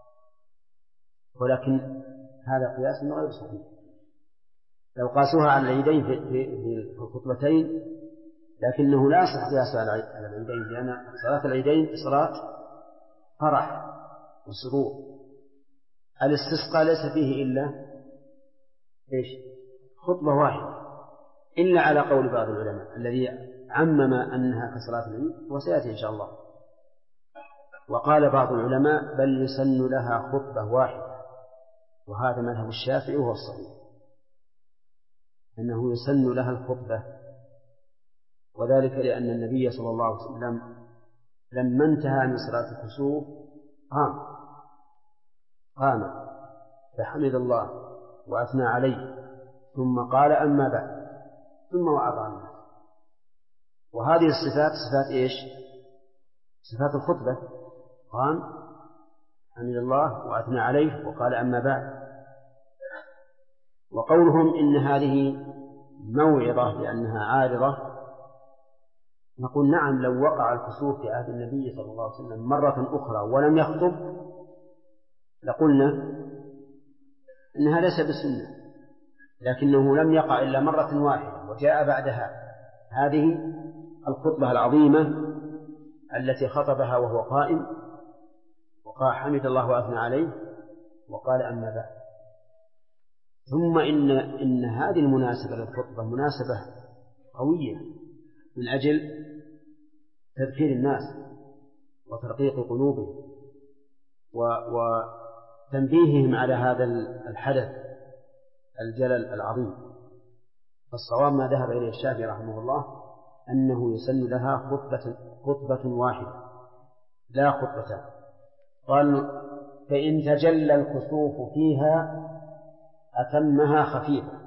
ولكن هذا قياس غير صحيح، لو قاسوها على العيدين في الخطبتين لكنه لا يصح قياسها على العيدين، لأن صلاة العيدين صلاة فرح وسرور. الاستسقاء ليس فيه إلا خطبة واحدة، إلا على قول بعض العلماء الذي عمم أنها كصلاة العيد، وسيأتي إن شاء الله. وقال بعض العلماء بل يسن لها خطبة واحدة، وهذا مذهب الشافعي وهو الصحيح أنه يسن لها الخطبة، وذلك لأن النبي صلى الله عليه وسلم لما انتهى من صلاة الكسوف قام فحمد الله وأثنى عليه، ثم قال أما بعد، ثم وعظ الناس. وهذه الصفات صفات صفات الخطبة. قام حمد الله وأثنى عليه وقال أما بعد. وقولهم إن هذه موعظة لأنها عارضة، نقول نعم، لو وقع الكسوف في عهد النبي صلى الله عليه وسلم مرة أخرى ولم يخطب لقلنا إنها ليس بسنة، لكنه لم يقع إلا مرة واحدة وجاء بعدها هذه الخطبة العظيمة التي خطبها وهو قائم، وقال حمد الله وأثنى عليه وقال أما بعد. ثم إن هذه المناسبة للخطبة مناسبة قوية من أجل تذكير الناس وترقيق قلوبهم وتنبيههم على هذا الحدث الجلل العظيم. فالصواب ما ذهب إليه الشافعي رحمه الله أنه يسن لها خطبة واحدة لا خطبتان. قال فإن تجلى الكسوف فيها أتمها خفيفة.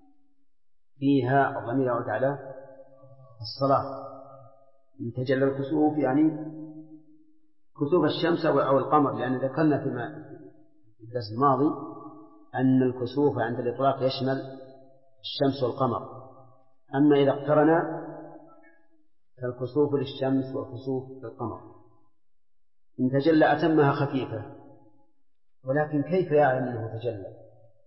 فيها الضمير يعود على الصلاة. إن تجلى الكسوف يعني كسوف الشمس أو القمر، لأن ذكرنا في الدرس الماضي أن الكسوف عند الإطلاق يشمل الشمس والقمر، أما إذا اقترنا فالكسوف للشمس والكسوف للقمر. إن تجلى أتمها خفيفة، ولكن كيف يعلم أنه تجلى؟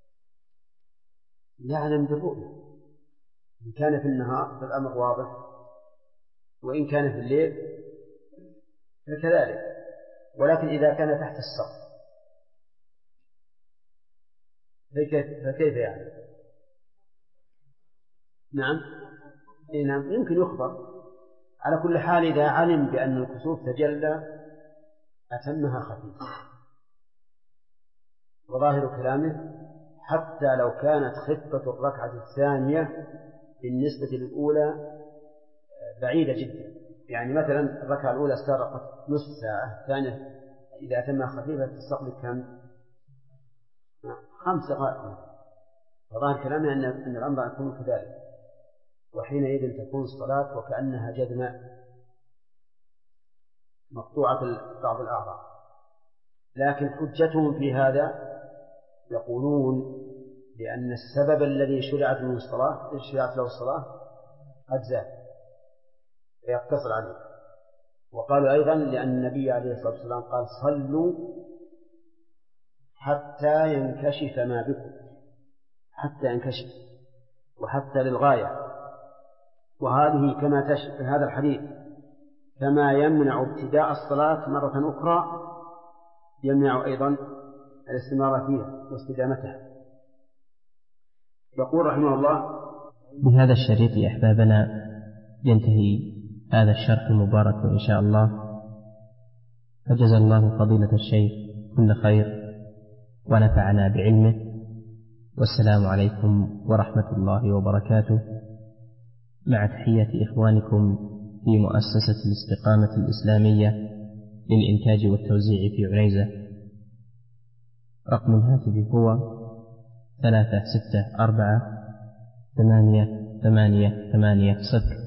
يعلم بالرؤية، إن كان في النهار فالأمر واضح، وإن كان في الليل فكذلك، ولكن إذا كان تحت السقف فكيف يعني؟ نعم يمكن يخبر على كل حال إذا علم بأن الكسوف تجلى أتمها خفيفة. وظاهر كلامه حتى لو كانت خفة الركعة الثانية بالنسبة للأولى بعيدة جدا، يعني مثلا الركعة الأولى استغرقت نصف ساعة، الثانية إذا أتمها خفيفة تستغرق كم؟ 5 دقائق. وظاهر كلامه أن الأمر يكون كذلك، وحينئذ تكون الصلاة وكأنها جذمة مقطوعة بعض الأعضاء. لكن حجتهم في هذا يقولون لأن السبب الذي شرعت له الصلاة قد زال فيقتصر عليه. وقالوا أيضا لأن النبي عليه الصلاة والسلام قال صلوا حتى ينكشف ما بكم، حتى ينكشف وحتى للغاية. وهذه كما هذا الحديث كما يمنع ابتداء الصلاة مرة أخرى يمنع أيضا الاستمرار فيها واستدامتها. يقول رحمه الله: بهذا الشريط يا أحبابنا ينتهي هذا الشرح المبارك إن شاء الله، فجزا الله فضيلة الشيخ كل خير ونفعنا بعلمه، والسلام عليكم ورحمة الله وبركاته، مع تحية إخوانكم في مؤسسة الاستقامة الإسلامية للإنتاج والتوزيع في عنيزة. رقم الهاتف هو 364 888 0.